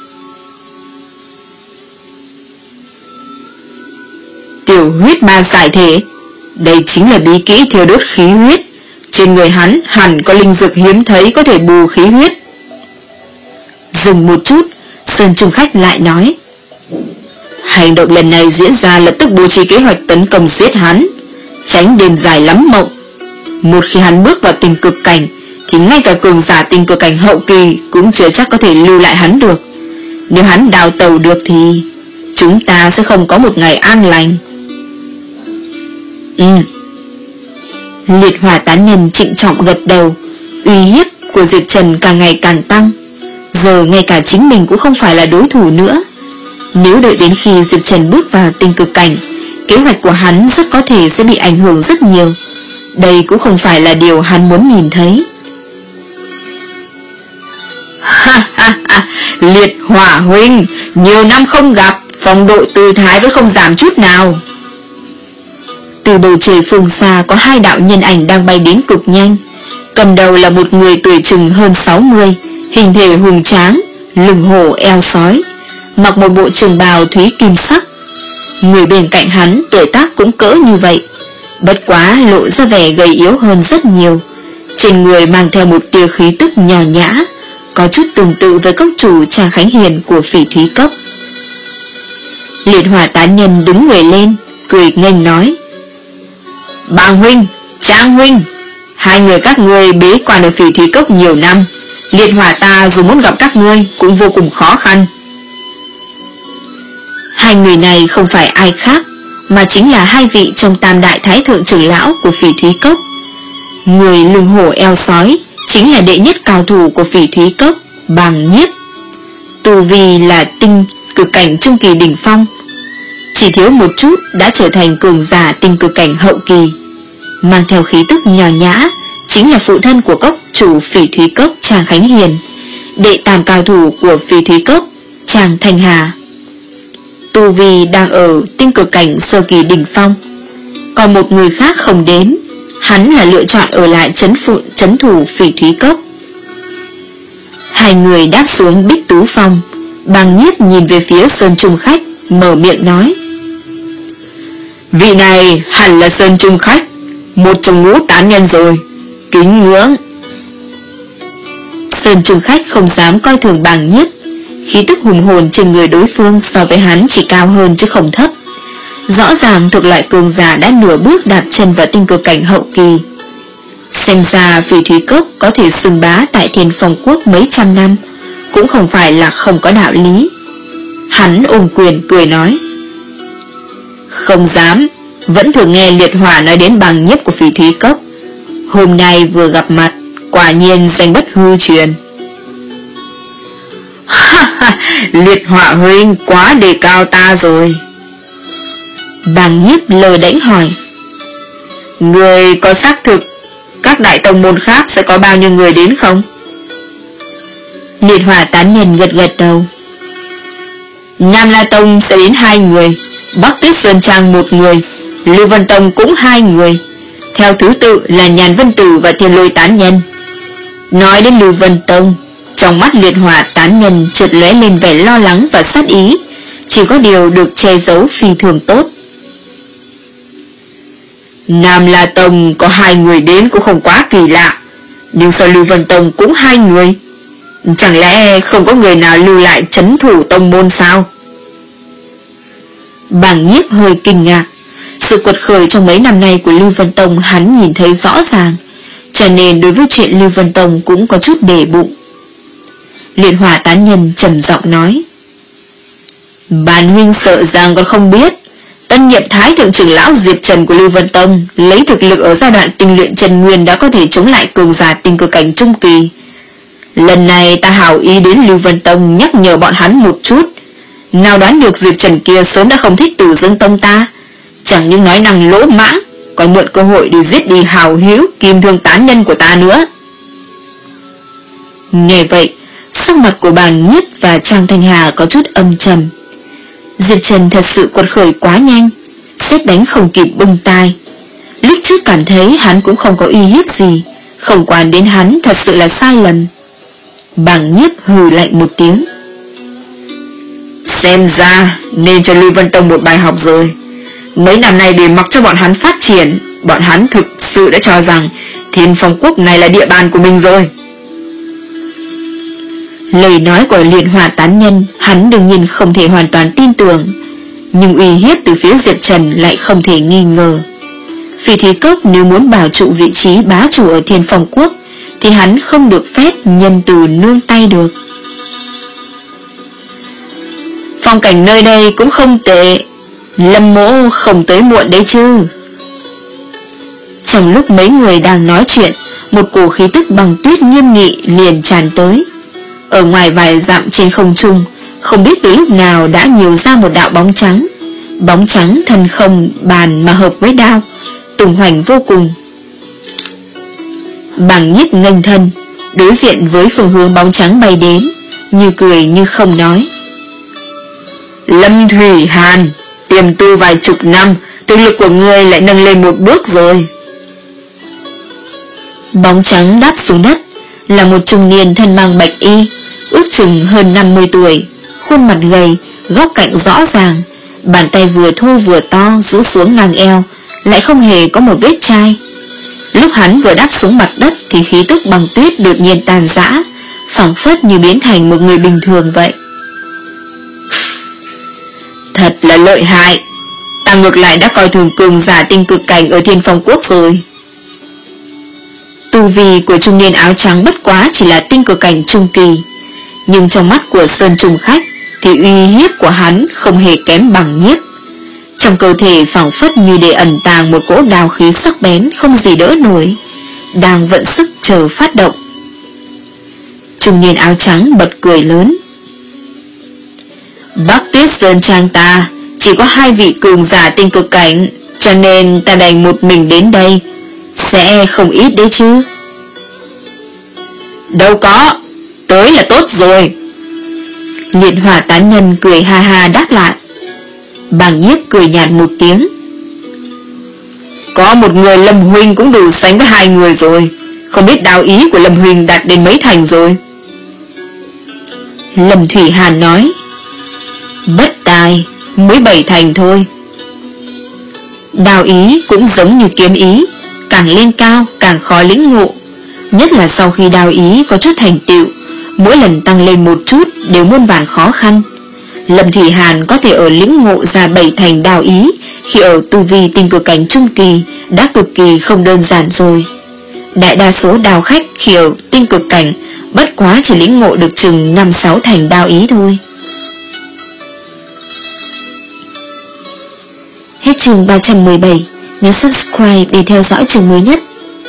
Tiểu huyết ma giải thể, đây chính là bí kỹ thiêu đốt khí huyết. Trên người hắn hẳn có linh dược hiếm thấy có thể bù khí huyết. Dừng một chút, Sơn Trung Khách lại nói: hành động lần này diễn ra lập tức bố trí kế hoạch tấn công giết hắn, tránh đêm dài lắm mộng. Một khi hắn bước vào tình cực cảnh thì ngay cả cường giả tình cực cảnh hậu kỳ cũng chưa chắc có thể lưu lại hắn được. Nếu hắn đào tẩu được thì chúng ta sẽ không có một ngày an lành. Ừ. Liệt hỏa tán nhân trịnh trọng gật đầu. Uy hiếp của Diệp Trần càng ngày càng tăng. Giờ ngay cả chính mình cũng không phải là đối thủ nữa. Nếu đợi đến khi Diệp Trần bước vào tình cực cảnh, kế hoạch của hắn rất có thể sẽ bị ảnh hưởng rất nhiều. Đây cũng không phải là điều hắn muốn nhìn thấy. Ha ha ha, Liệt hỏa huynh, nhiều năm không gặp, phong độ tư thái vẫn không giảm chút nào. Từ bầu trời phương xa có hai đạo nhân ảnh đang bay đến cực nhanh. Cầm đầu là một người tuổi chừng hơn sáu mươi, hình thể hùng tráng, lưng hổ eo sói, mặc một bộ trường bào thúy kim sắc. Người bên cạnh hắn tuổi tác cũng cỡ như vậy, bất quá lộ ra vẻ gầy yếu hơn rất nhiều. Trên người mang theo một tia khí tức nhỏ nhã, có chút tương tự với cốc chủ Tràng Khánh Hiền của Phỉ Thúy Cốc. Liệt hỏa tán nhân đứng người lên, cười nghênh nói: Bàng huynh, Trang huynh, Hai người các ngươi bế quan ở Phỉ Thúy Cốc nhiều năm, liệt hỏa ta dù muốn gặp các ngươi cũng vô cùng khó khăn. Hai người này không phải ai khác, mà chính là hai vị trong tam đại thái thượng trưởng lão của Phỉ Thúy Cốc. Người lưng hổ eo sói chính là đệ nhất cao thủ của Phỉ Thúy Cốc, Bàng Nhiếp. Tu vi là tinh cực cảnh trung kỳ đỉnh phong, chỉ thiếu một chút đã trở thành cường giả tinh cực cảnh hậu kỳ. Mang theo khí tức nhỏ nhã chính là phụ thân của cốc chủ Phỉ Thúy Cốc Tràng Khánh Hiền, đệ tam cao thủ của Phỉ Thúy Cốc Tràng Thanh Hà. Tu vi đang ở tinh cực cảnh sơ kỳ đỉnh phong. Còn một người khác không đến, hắn là lựa chọn ở lại trấn phụ trấn thủ Phỉ Thúy Cốc. Hai người đáp xuống Bích Tú Phong. Bàng Nhiếp nhìn về phía Sơn Trung Khách, mở miệng nói: vị này hẳn là Sơn Trung Khách, một trong ngũ tán nhân rồi, kính ngưỡng. Sơn Trung Khách không dám coi thường Bàng Nhiếp. Khí tức hùng hồn trên người đối phương so với hắn chỉ cao hơn chứ không thấp. Rõ ràng thuộc loại cường giả đã nửa bước đạp chân vào tinh cực cảnh hậu kỳ. Xem ra Phỉ Thúy Cốc có thể xưng bá tại Thiên Phong Quốc mấy trăm năm cũng không phải là không có đạo lý. Hắn ôm quyền cười nói: không dám, vẫn thường nghe liệt hỏa nói đến Bàng Nhiếp của Phỉ Thúy Cốc. Hôm nay vừa gặp mặt, quả nhiên danh bất hư truyền. Liệt hỏa huynh quá đề cao ta rồi. Bàng Nhiếp lờ đễnh hỏi: người có xác thực các đại tông môn khác sẽ có bao nhiêu người đến không? Liệt hỏa tán nhân gật gật đầu: Nam La Tông sẽ đến hai người, Bắc Tuyết Sơn Trang một người, Lưu Vân Tông cũng hai người, theo thứ tự là Nhàn Vân Tử và Thiên Lôi tán nhân. Nói đến Lưu Vân Tông, trong mắt liệt hỏa tán nhân chợt lóe lên vẻ lo lắng và sát ý, chỉ có điều được che giấu phi thường tốt. Nam La Tông có hai người đến cũng không quá kỳ lạ, nhưng sao Lưu Vân Tông cũng hai người? Chẳng lẽ không có người nào lưu lại trấn thủ tông môn sao? Bàng Nhiếp hơi kinh ngạc. Sự quật khởi trong mấy năm nay của Lưu Vân Tông hắn nhìn thấy rõ ràng, cho nên đối với chuyện Lưu Vân Tông cũng có chút để bụng. Liệt hỏa tán nhân trầm giọng nói: bản huynh sợ rằng còn không biết, tân nhiệm thái thượng trưởng lão Diệp Trần của Lưu Vân Tông lấy thực lực ở giai đoạn tinh luyện chân nguyên đã có thể chống lại cường giả tinh cực cảnh trung kỳ. Lần này ta hảo ý đến Lưu Vân Tông nhắc nhở bọn hắn một chút, nào đoán được Diệp Trần kia sớm đã không thích Tử Dương Tông ta, chẳng những nói năng lỗ mãng, còn mượn cơ hội để giết đi hào hiếu kim thương tán nhân của ta nữa. Nghe vậy, sắc mặt của Bàng Nhiếp và Trang Thanh Hà có chút âm trầm. Diệp Trần thật sự quật khởi quá nhanh, sét đánh không kịp bưng tai. Lúc trước cảm thấy hắn cũng không có uy hiếp gì, không quan đến hắn thật sự là sai lầm. Bàng Nhiếp hừ lạnh một tiếng: xem ra nên cho Lưu Vân Tông một bài học rồi. Mấy năm nay để mặc cho bọn hắn phát triển, bọn hắn thực sự đã cho rằng Thiên Phong Quốc này là địa bàn của mình rồi. Lời nói của liệt hỏa tán nhân hắn đương nhiên không thể hoàn toàn tin tưởng, nhưng uy hiếp từ phía Diệp Trần lại không thể nghi ngờ. Phỉ Thúy Cốc nếu muốn bảo trụ vị trí bá chủ ở Thiên Phong Quốc thì hắn không được phép nhân từ nương tay được. Phong cảnh nơi đây cũng không tệ, Lâm mỗ không tới muộn đấy chứ. Trong lúc mấy người đang nói chuyện, một cổ khí tức băng tuyết nghiêm nghị liền tràn tới. Ở ngoài vài dặm trên không trung, không biết từ lúc nào đã nhiều ra một đạo bóng trắng. Bóng trắng thân không bàn mà hợp với đao, tùng hoành vô cùng. Bàng Nhiếp nghênh thân, đối diện với phương hướng bóng trắng bay đến, như cười như không nói: Lâm Thủy Hàn, tiềm tu vài chục năm, thực lực của ngươi lại nâng lên một bước rồi. Bóng trắng đáp xuống đất là một trung niên thân mang bạch y, ước chừng hơn năm mươi tuổi, khuôn mặt gầy, góc cạnh rõ ràng, bàn tay vừa thô vừa to rũ xuống ngang eo, lại không hề có một vết chai. Lúc hắn vừa đáp xuống mặt đất thì khí tức băng tuyết đột nhiên tan rã, phảng phất như biến thành một người bình thường vậy. Thật là lợi hại, ta ngược lại đã coi thường cường giả tinh cực cảnh ở Thiên Phong Quốc rồi. Tu vi của trung niên áo trắng bất quá chỉ là tinh cực cảnh trung kỳ, nhưng trong mắt của Sơn Trùng Khách thì uy hiếp của hắn không hề kém bằng Nhiếp. Trong cơ thể phảng phất như để ẩn tàng một cỗ đào khí sắc bén không gì đỡ nổi, đang vận sức chờ phát động. Trung niên áo trắng bật cười lớn. Bắc Tuyết Sơn Trang ta chỉ có hai vị cường giả tinh cực cảnh, cho nên ta đành một mình đến đây, sẽ không ít đấy chứ. Đâu có, tới là tốt rồi. Liệt Hỏa tán nhân cười ha ha đáp lại. Bàng Nhiếp cười nhạt một tiếng. Có một người Lâm huynh cũng đủ sánh với hai người rồi, không biết đạo ý của Lâm huynh đạt đến mấy thành rồi. Lâm Thủy Hàn nói. Bất tài, mới bảy thành thôi. Đạo ý cũng giống như kiếm ý, càng lên cao càng khó lĩnh ngộ, nhất là sau khi đạo ý có chút thành tựu, mỗi lần tăng lên một chút đều muôn vàn khó khăn. Lâm Thủy Hàn có thể ở lĩnh ngộ ra bảy thành đạo ý khi ở tu vi tinh cực cảnh trung kỳ đã cực kỳ không đơn giản rồi. Đại đa số đạo khách khi ở tinh cực cảnh bất quá chỉ lĩnh ngộ được chừng năm sáu thành đạo ý thôi. Hết chương ba trăm mười bảy, nhấn subscribe để theo dõi chương mới nhất.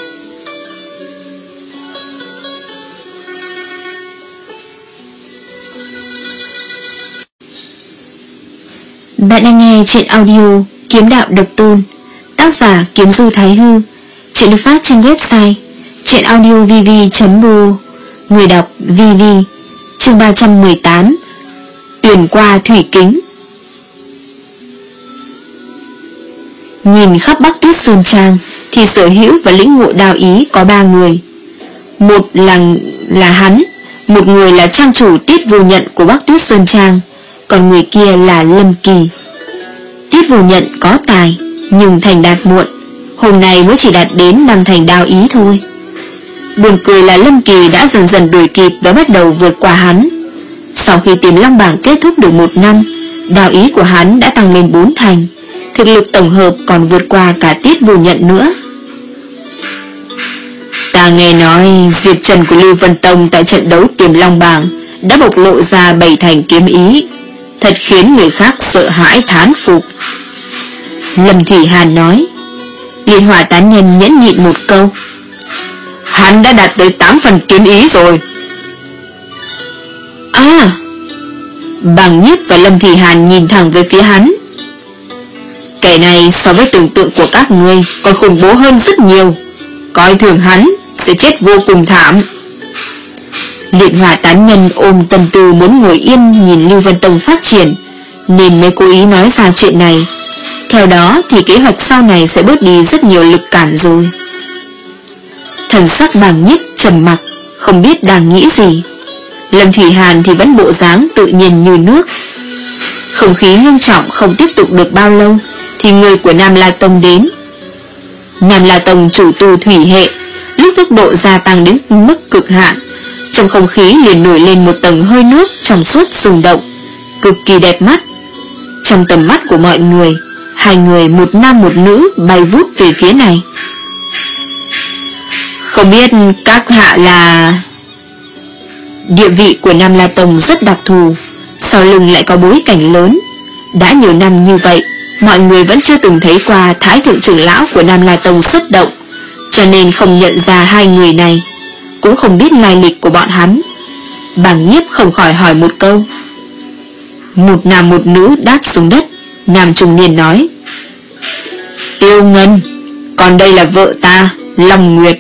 Bạn đang nghe truyện audio Kiếm Đạo Độc Tôn, tác giả Kiếm Du Thái Hư, truyện được phát trên website truyệnaudiovv chấm ro, người đọc vê vê. Chương ba trăm mười tám, Tuyển qua thủy kính. Nhìn khắp Bắc Tuyết Sơn Trang thì sở hữu và lĩnh ngộ đạo ý có ba người. Một là là hắn, một người là trang chủ Tiết Vô Nhận của Bắc Tuyết Sơn Trang, còn người kia là Lâm Kỳ. Tiết Vô Nhận có tài, nhưng thành đạt muộn, hôm nay mới chỉ đạt đến năm thành đạo ý thôi. Buồn cười là Lâm Kỳ đã dần dần đuổi kịp và bắt đầu vượt qua hắn. Sau khi Tiềm Long Bảng kết thúc được một năm, đạo ý của hắn đã tăng lên bốn thành, thực lực tổng hợp còn vượt qua cả Tiết Vô Nhận nữa. Ta nghe nói diệt trần của Lưu Vân Tông tại trận đấu Tiềm Long Bảng đã bộc lộ ra bảy thành kiếm ý, thật khiến người khác sợ hãi thán phục. Lâm Thủy Hàn nói. Liên Hỏa tán nhân nhẫn nhịn một câu. Hắn đã đạt tới tám phần kiếm ý rồi. À! Bàng Nhiếp và Lâm Thủy Hàn nhìn thẳng về phía hắn. Kẻ này so với tưởng tượng của các ngươi còn khủng bố hơn rất nhiều, coi thường hắn sẽ chết vô cùng thảm. Liệt Hỏa tán nhân ôm tâm tư muốn ngồi yên nhìn Lưu Vân Tông phát triển, nên mới cố ý nói ra chuyện này. Theo đó thì kế hoạch sau này sẽ bớt đi rất nhiều lực cản rồi. Thần sắc Bàng Nhiếp trầm mặc, không biết đang nghĩ gì. Lâm Thủy Hàn thì vẫn bộ dáng tự nhiên như nước. Không khí nghiêm trọng không tiếp tục được bao lâu thì người của Nam La Tông đến. Nam La Tông chủ tu thủy hệ, lúc tốc độ gia tăng đến mức cực hạn, trong không khí liền nổi lên một tầng hơi nước trong suốt rung động, cực kỳ đẹp mắt. Trong tầm mắt của mọi người, hai người một nam một nữ bay vút về phía này. Không biết các hạ là... Địa vị của Nam La Tông rất đặc thù, sau lưng lại có bối cảnh lớn. Đã nhiều năm như vậy, mọi người vẫn chưa từng thấy qua Thái thượng trưởng lão của Nam La Tông xuất động, cho nên không nhận ra hai người này, cũng không biết lai lịch của bọn hắn. Bàng Nhiếp không khỏi hỏi một câu. Một nam một nữ đáp xuống đất. Nam trung niên nói. Tiêu Ngân, còn đây là vợ ta, Long Nguyệt.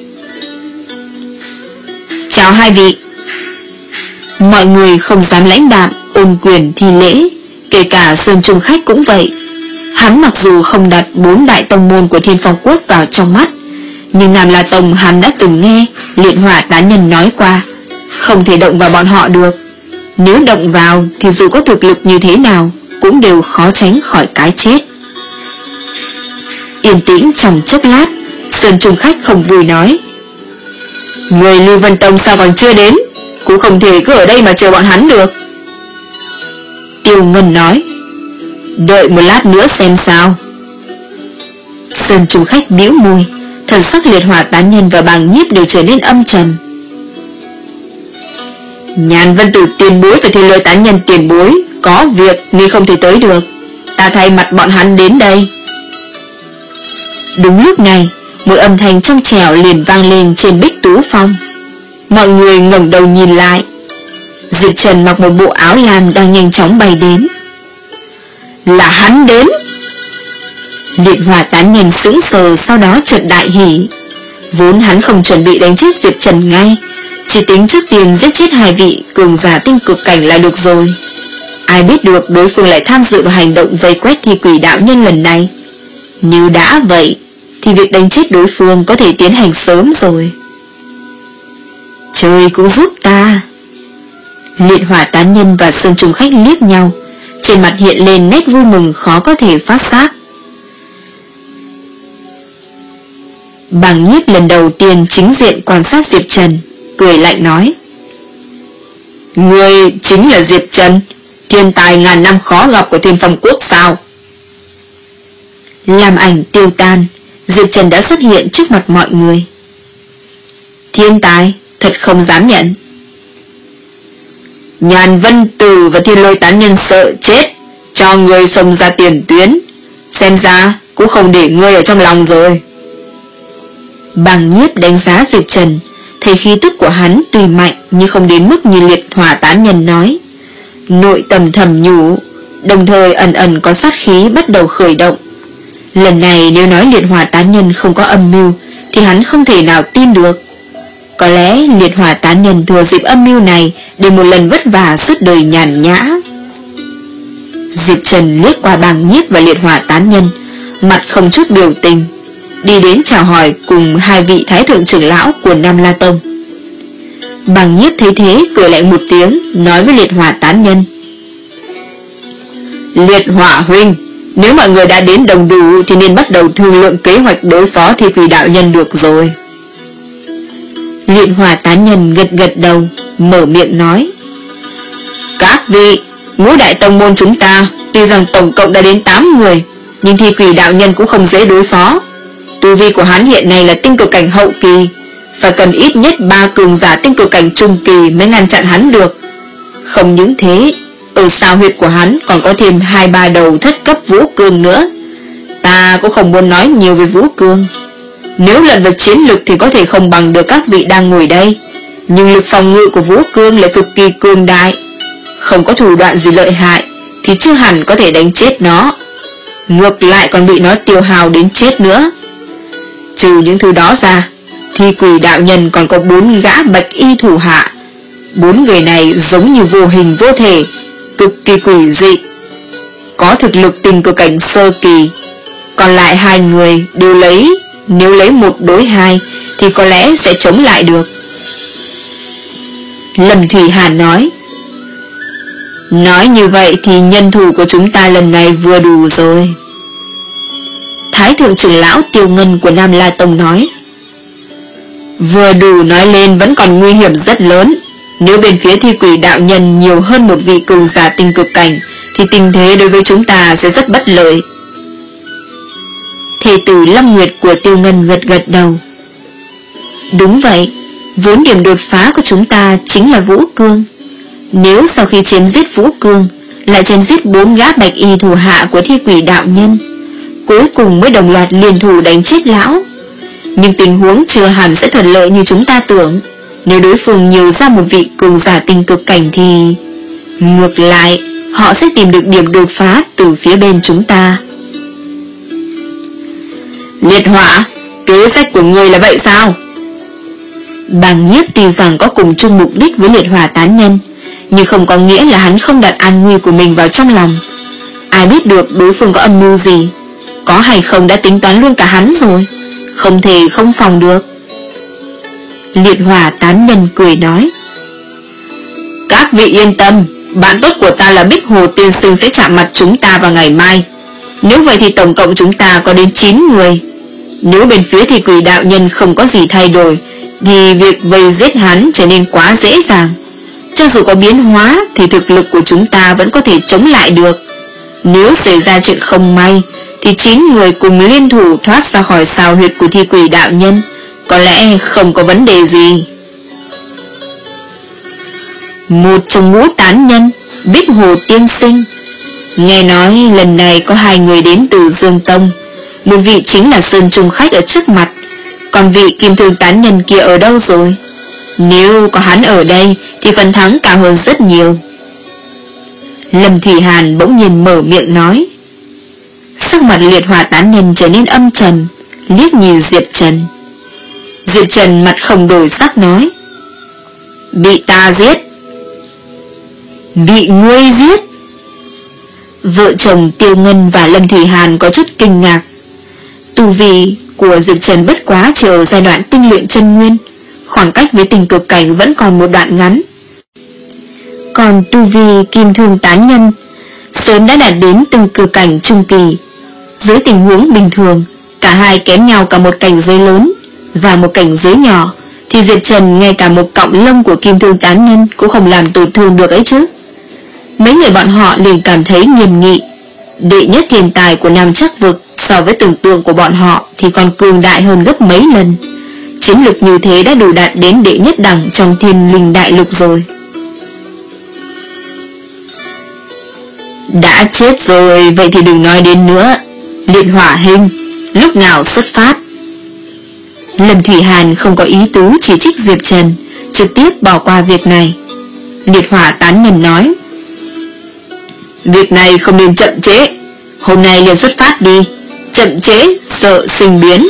Chào hai vị. Mọi người không dám lãnh đạm, ôn quyền thi lễ, kể cả Sơn Trung Khách cũng vậy. Hắn mặc dù không đặt bốn đại tông môn của Thiên Phong Quốc vào trong mắt, nhưng Nam La Tông hắn đã từng nghe Liệt Hỏa tán nhân nói qua, không thể động vào bọn họ được. Nếu động vào thì dù có thực lực như thế nào cũng đều khó tránh khỏi cái chết. Yên tĩnh trong chốc lát, Sơn Trung Khách không vui nói. Người Lưu Vân Tông sao còn chưa đến, cũng không thể cứ ở đây mà chờ bọn hắn được. Tiêu Ngân nói. Đợi một lát nữa xem sao. Sơn Trung Khách bĩu môi, Thần sắc Liệt Hỏa tán nhân và Bàng Nhiếp đều trở nên âm trầm. Nhàn Vân Tử tiền bối và Thiên Lôi tán nhân tiền bối có việc nên không thể tới được, ta thay mặt bọn hắn đến đây. Đúng lúc này, một âm thanh trong trẻo liền vang lên trên Bích Tú Phong. Mọi người ngẩng đầu nhìn lại. Diệp Trần mặc một bộ áo lam đang nhanh chóng bay đến. Là hắn đến. Liệt Hỏa tán nhân sững sờ, sau đó chợt đại hỉ. Vốn hắn không chuẩn bị đánh chết Diệp Trần ngay, chỉ tính trước tiên giết chết hai vị cường giả tinh cực cảnh là được rồi. Ai biết được đối phương lại tham dự vào hành động vây quét thi quỷ đạo nhân lần này. Nếu đã vậy thì việc đánh chết đối phương có thể tiến hành sớm rồi. Trời cũng giúp ta. Liệt Hỏa tán nhân và Sơn Trùng Khách liếc nhau, trên mặt hiện lên nét vui mừng khó có thể phát giác. Bàng Nhiếp lần đầu tiên chính diện quan sát Diệp Trần, cười lạnh nói: Ngươi chính là Diệp Trần, thiên tài ngàn năm khó gặp của Thiên Phong Quốc sao? Làm ảnh tiêu tan, Diệp Trần đã xuất hiện trước mặt mọi người. Thiên tài, thật không dám nhận. Nhàn Vân Tử và Thiên Lôi tán nhân sợ chết, cho ngươi xông ra tiền tuyến, xem ra cũng không để ngươi ở trong lòng rồi. Bàng Nhiếp đánh giá Diệp Trần, thấy khí tức của hắn tuy mạnh nhưng không đến mức như Liệt Hỏa tán nhân nói. Nội tâm thầm nhủ, đồng thời ẩn ẩn có sát khí bắt đầu khởi động. Lần này nếu nói Liệt Hỏa tán nhân không có âm mưu thì hắn không thể nào tin được. Có lẽ Liệt Hỏa tán nhân thừa dịp âm mưu này để một lần vất vả suốt đời nhàn nhã. Diệp Trần liếc qua Bàng Nhiếp và Liệt Hỏa tán nhân, mặt không chút biểu tình, đi đến chào hỏi cùng hai vị thái thượng trưởng lão của Nam La Tông. Bàng Nhiếp thấy thế cười lạnh một tiếng, nói với Liệt Hỏa tán nhân: Liệt Hỏa huynh, nếu mọi người đã đến đồng đủ thì nên bắt đầu thương lượng kế hoạch đối phó thi quỷ đạo nhân được rồi. Liệt Hỏa tán nhân gật gật đầu, mở miệng nói: Các vị, ngũ đại tông môn chúng ta tuy rằng tổng cộng đã đến tám người, nhưng thi quỷ đạo nhân cũng không dễ đối phó. Tu vi của hắn hiện nay là tinh cực cảnh hậu kỳ, phải cần ít nhất ba cường giả tinh cực cảnh trung kỳ mới ngăn chặn hắn được. Không những thế, ở sao huyệt của hắn còn có thêm hai ba đầu thất cấp vũ cương nữa. Ta cũng không muốn nói nhiều về vũ cương. Nếu luận về chiến lực thì có thể không bằng được các vị đang ngồi đây, nhưng lực phòng ngự của vũ cương lại cực kỳ cường đại. Không có thủ đoạn gì lợi hại thì chưa hẳn có thể đánh chết nó, ngược lại còn bị nó tiêu hao đến chết nữa. Trừ những thứ đó ra, thi quỷ đạo nhân còn có bốn gã bạch y thủ hạ. Bốn người này giống như vô hình vô thể, cực kỳ quỷ dị, có thực lực tinh cực cảnh sơ kỳ. Còn lại hai người đều lấy, nếu lấy một đối hai thì có lẽ sẽ chống lại được. Lâm Thủy Hàn nói: Nói như vậy thì nhân thủ của chúng ta lần này vừa đủ rồi. Thái thượng trưởng lão Tiêu Ngân của Nam La Tông nói: Vừa đủ nói lên vẫn còn nguy hiểm rất lớn. Nếu bên phía thi quỷ đạo nhân nhiều hơn một vị cường giả tinh cực cảnh thì tình thế đối với chúng ta sẽ rất bất lợi. Thê tử Lâm Nguyệt của Tiêu Ngân gật gật đầu. Đúng vậy, vốn điểm đột phá của chúng ta chính là Vũ Cương. Nếu sau khi chém giết Vũ Cương lại chém giết bốn gã bạch y thủ hạ của thi quỷ đạo nhân, cuối cùng mới đồng loạt liên thủ đánh chết lão, nhưng tình huống chưa hẳn sẽ thuận lợi như chúng ta tưởng. Nếu đối phương nhiều ra một vị cường giả tinh cực cảnh thì ngược lại họ sẽ tìm được điểm đột phá từ phía bên chúng ta. Liệt Hỏa, kế sách của ngươi là vậy sao? Bàng Nhiếp tuy rằng có cùng chung mục đích với Liệt Hỏa tán nhân, nhưng không có nghĩa là hắn không đặt an nguy của mình vào trong lòng. Ai biết được đối phương có âm mưu gì, có hay không đã tính toán luôn cả hắn rồi, không thể không phòng được. Liệt Hỏa tán nhân cười nói: Các vị yên tâm, bạn tốt của ta là Bích Hồ tiên sinh sẽ chạm mặt chúng ta vào ngày mai. Nếu vậy thì tổng cộng chúng ta có đến chín người. Nếu bên phía thì quỷ đạo nhân không có gì thay đổi thì việc vây giết hắn trở nên quá dễ dàng. Cho dù có biến hóa thì thực lực của chúng ta vẫn có thể chống lại được. Nếu xảy ra chuyện không may thì chín người cùng liên thủ thoát ra khỏi sào huyệt của thi quỷ đạo nhân, có lẽ không có vấn đề gì. Một trong ngũ tán nhân, Bích Hồ tiên sinh, nghe nói lần này có hai người đến từ Dương Tông. Một vị chính là Sơn Trung khách ở trước mặt, còn vị Kim Thương tán nhân kia ở đâu rồi? Nếu có hắn ở đây thì phần thắng cao hơn rất nhiều. Lâm Thủy Hàn bỗng nhiên mở miệng nói. Sắc mặt Liệt Hỏa tán nhân trở nên âm trầm, liếc nhìn Diệp Trần. Diệp Trần mặt không đổi sắc nói. Bị ta giết. Bị ngươi giết? Vợ chồng Tiêu Ngân và Lâm Thủy Hàn có chút kinh ngạc. Tu vi của Diệp Trần bất quá chỉ ở giai đoạn tinh luyện chân nguyên, khoảng cách với tình cực cảnh vẫn còn một đoạn ngắn. Còn tu vi Kim Thương tán nhân sớm đã đạt đến từng cực cảnh trung kỳ. Dưới tình huống bình thường, cả hai kém nhau cả một cảnh giới lớn và một cảnh giới nhỏ, thì Diệp Trần ngay cả một cọng lông của Kim Thương tán nhân cũng không làm tổn thương được ấy chứ. Mấy người bọn họ liền cảm thấy nghiêm nghị. Đệ nhất thiên tài của Nam Trắc vực so với tưởng tượng của bọn họ thì còn cường đại hơn gấp mấy lần. Chiến lực như thế đã đủ đạt đến đệ nhất đẳng trong Thiên Linh đại lục rồi. Đã chết rồi, vậy thì đừng nói đến nữa. Liệt Hỏa hình lúc nào xuất phát? Lâm Thủy Hàn không có ý tứ chỉ trích Diệp Trần, trực tiếp bỏ qua việc này. Liệt Hỏa tán nhân nói. Việc này không nên chậm trễ, hôm nay liền xuất phát đi. Chậm trễ sợ sinh biến.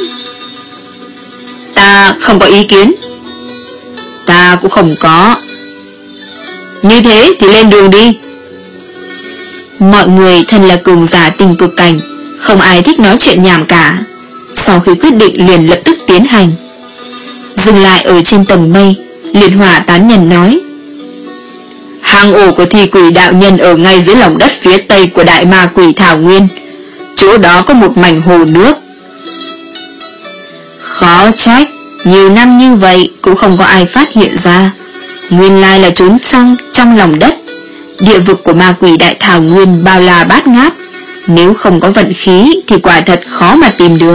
Ta không có ý kiến. Ta cũng không có. Như thế thì lên đường đi. Mọi người thân là cường giả tình cực cảnh, không ai thích nói chuyện nhảm cả. Sau khi quyết định liền lập tức tiến hành. Dừng lại ở trên tầng mây, Liệt Hỏa tán nhân nói. Hang ổ của thi quỷ đạo nhân ở ngay dưới lòng đất phía tây của đại ma quỷ thảo nguyên. Chỗ đó có một mảnh hồ nước. Khó trách nhiều năm như vậy cũng không có ai phát hiện ra. Nguyên lai là trốn trong trong lòng đất. Địa vực của ma quỷ đại thảo nguyên bao la bát ngát, nếu không có vận khí thì quả thật khó mà tìm được.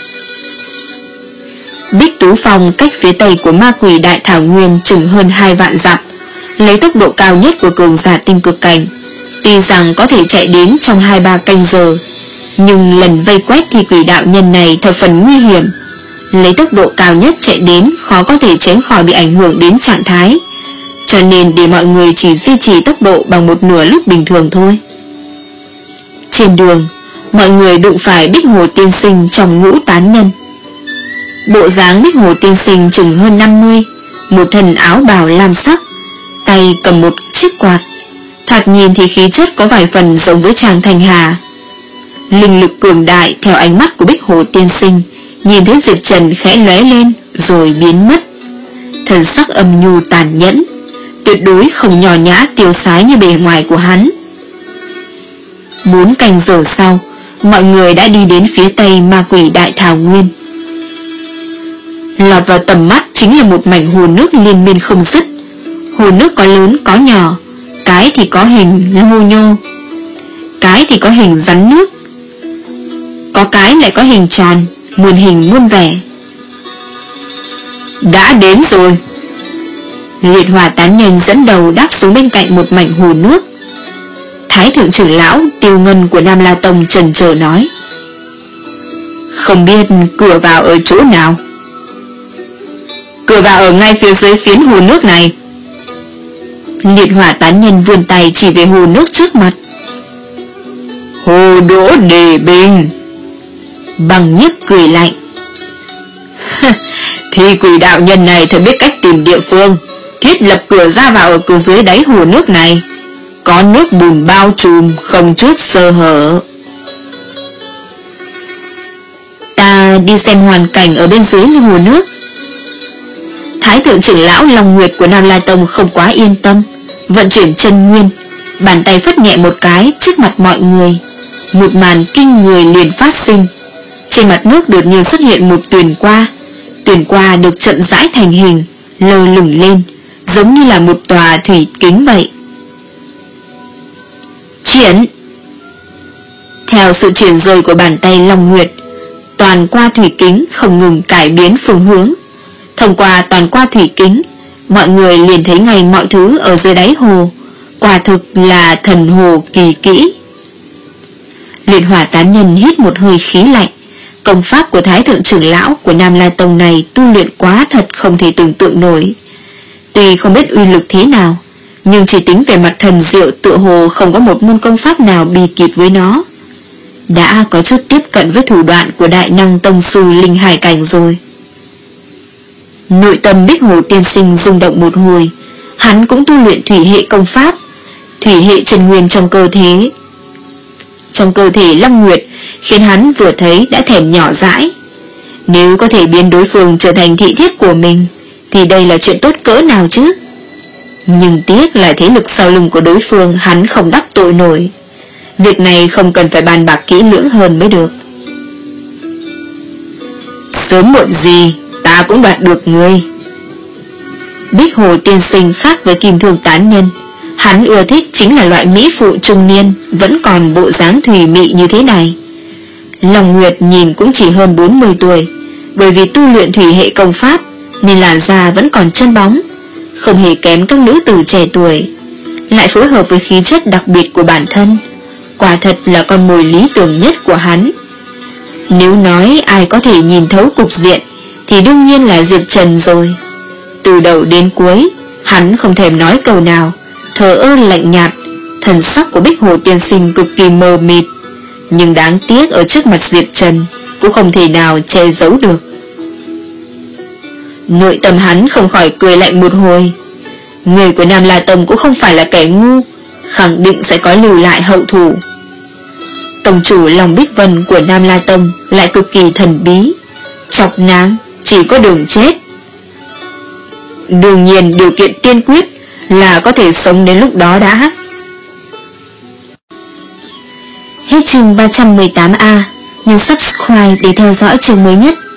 Bích Tú Phong cách phía tây của ma quỷ đại thảo nguyên chừng hơn hai vạn dặm, lấy tốc độ cao nhất của cường giả tinh cực cảnh. Tuy rằng có thể chạy đến trong hai ba canh giờ, nhưng lần vây quét thi quỷ đạo nhân này thập phần nguy hiểm. Lấy tốc độ cao nhất chạy đến khó có thể tránh khỏi bị ảnh hưởng đến trạng thái, cho nên để mọi người chỉ duy trì tốc độ bằng một nửa lúc bình thường thôi. Trên đường, mọi người đụng phải Bích Hồ tiên sinh trong ngũ tán nhân. Bộ dáng Bích Hồ tiên sinh chừng hơn năm mươi, một thân áo bào lam sắc, tay cầm một chiếc quạt, thoạt nhìn thì khí chất có vài phần giống với Trang Thanh Hà. Linh lực cường đại theo ánh mắt của Bích Hồ tiên sinh, nhìn thấy Diệp Trần khẽ lóe lên rồi biến mất. Thần sắc âm nhu tàn nhẫn, tuyệt đối không nhỏ nhã tiêu sái như bề ngoài của hắn. Bốn canh giờ sau, mọi người đã đi đến phía tây ma quỷ đại thảo nguyên. Lọt vào tầm mắt chính là một mảnh hồ nước liên miên không dứt. Hồ nước có lớn có nhỏ, cái thì có hình hô nhô, cái thì có hình rắn nước, có cái lại có hình tròn, muôn hình muôn vẻ. Đã đến rồi. Liệt Hỏa tán nhân dẫn đầu đáp xuống bên cạnh một mảnh hồ nước. Thái thượng trưởng lão Tiêu Ngân của Nam La Tông chần chờ nói. Không biết cửa vào ở chỗ nào? Cửa vào ở ngay phía dưới phiến hồ nước này. Liệt Hỏa tán nhân vươn tay chỉ về hồ nước trước mặt. Hồ Đỗ Đề Bình. Bằng Nhiếp cười lạnh. Thì quỷ đạo nhân này thật biết cách tìm địa phương, thiết lập cửa ra vào ở cửa dưới đáy hồ nước này. Có nước bùn bao trùm, không chút sơ hở. Ta đi xem hoàn cảnh ở bên dưới hồ nước. Thái thượng trưởng lão Long Nguyệt của Nam La Tông không quá yên tâm, vận chuyển chân nguyên, bàn tay phất nhẹ một cái trước mặt mọi người. Một màn kinh người liền phát sinh. Trên mặt nước đột nhiên xuất hiện một tuyền qua. Tuyền qua được chậm rãi thành hình, lơ lửng lên, giống như là một tòa thủy kính vậy. Chuyển. Theo Theo sự chuyển rời của bàn tay Long Nguyệt, toàn qua thủy kính không ngừng cải biến phương hướng. Thông qua toàn qua thủy kính, mọi người liền thấy ngay mọi thứ ở dưới đáy hồ. Quả thực là thần hồ kỳ kỹ. Liệt Hỏa tán nhân hít một hơi khí lạnh. Công pháp của Thái thượng trưởng lão của Nam La Tông này tu luyện quá thật không thể tưởng tượng nổi. Tuy không biết uy lực thế nào, nhưng chỉ tính về mặt thần diệu tựa hồ không có một môn công pháp nào bì kịp với nó. Đã có chút tiếp cận với thủ đoạn của đại năng tông sư linh hải cảnh rồi. Nội tâm Bích Hồ tiên sinh rung động một hồi. Hắn cũng tu luyện thủy hệ công pháp, thủy hệ chân nguyên trong cơ thể. Trong cơ thể Long Nguyệt khiến hắn vừa thấy đã thèm nhỏ dãi. Nếu có thể biến đối phương trở thành thị thiếp của mình thì đây là chuyện tốt cỡ nào chứ. Nhưng tiếc là thế lực sau lưng của đối phương hắn không đắc tội nổi. Việc này không cần phải bàn bạc kỹ lưỡng hơn mới được. Sớm muộn gì ta cũng đoạt được ngươi. Bích Hồ tiên sinh khác với Kim Thương tán nhân. Hắn ưa thích chính là loại mỹ phụ trung niên vẫn còn bộ dáng thùy mị như thế này. Long Nguyệt nhìn cũng chỉ hơn bốn mươi tuổi, bởi vì tu luyện thủy hệ công pháp nên làn da vẫn còn chân bóng, không hề kém các nữ tử trẻ tuổi, lại phối hợp với khí chất đặc biệt của bản thân. Quả thật là con mồi lý tưởng nhất của hắn. Nếu nói ai có thể nhìn thấu cục diện thì đương nhiên là Diệp Trần rồi. Từ đầu đến cuối hắn không thèm nói câu nào, thờ ơ lạnh nhạt. Thần sắc của Bích Hồ tiên sinh cực kỳ mờ mịt, nhưng đáng tiếc ở trước mặt Diệp Trần cũng không thể nào che giấu được. Nội tâm hắn không khỏi cười lạnh một hồi. Người của Nam La Tông cũng không phải là kẻ ngu, khẳng định sẽ có lưu lại hậu thủ. Tổng chủ Long Bích Vân của Nam La Tông lại cực kỳ thần bí, chọc nàng chỉ có đường chết. Đương nhiên điều kiện tiên quyết là có thể sống đến lúc đó đã. Hết chương ba trăm mười tám A. Nhấn subscribe để theo dõi chương mới nhất.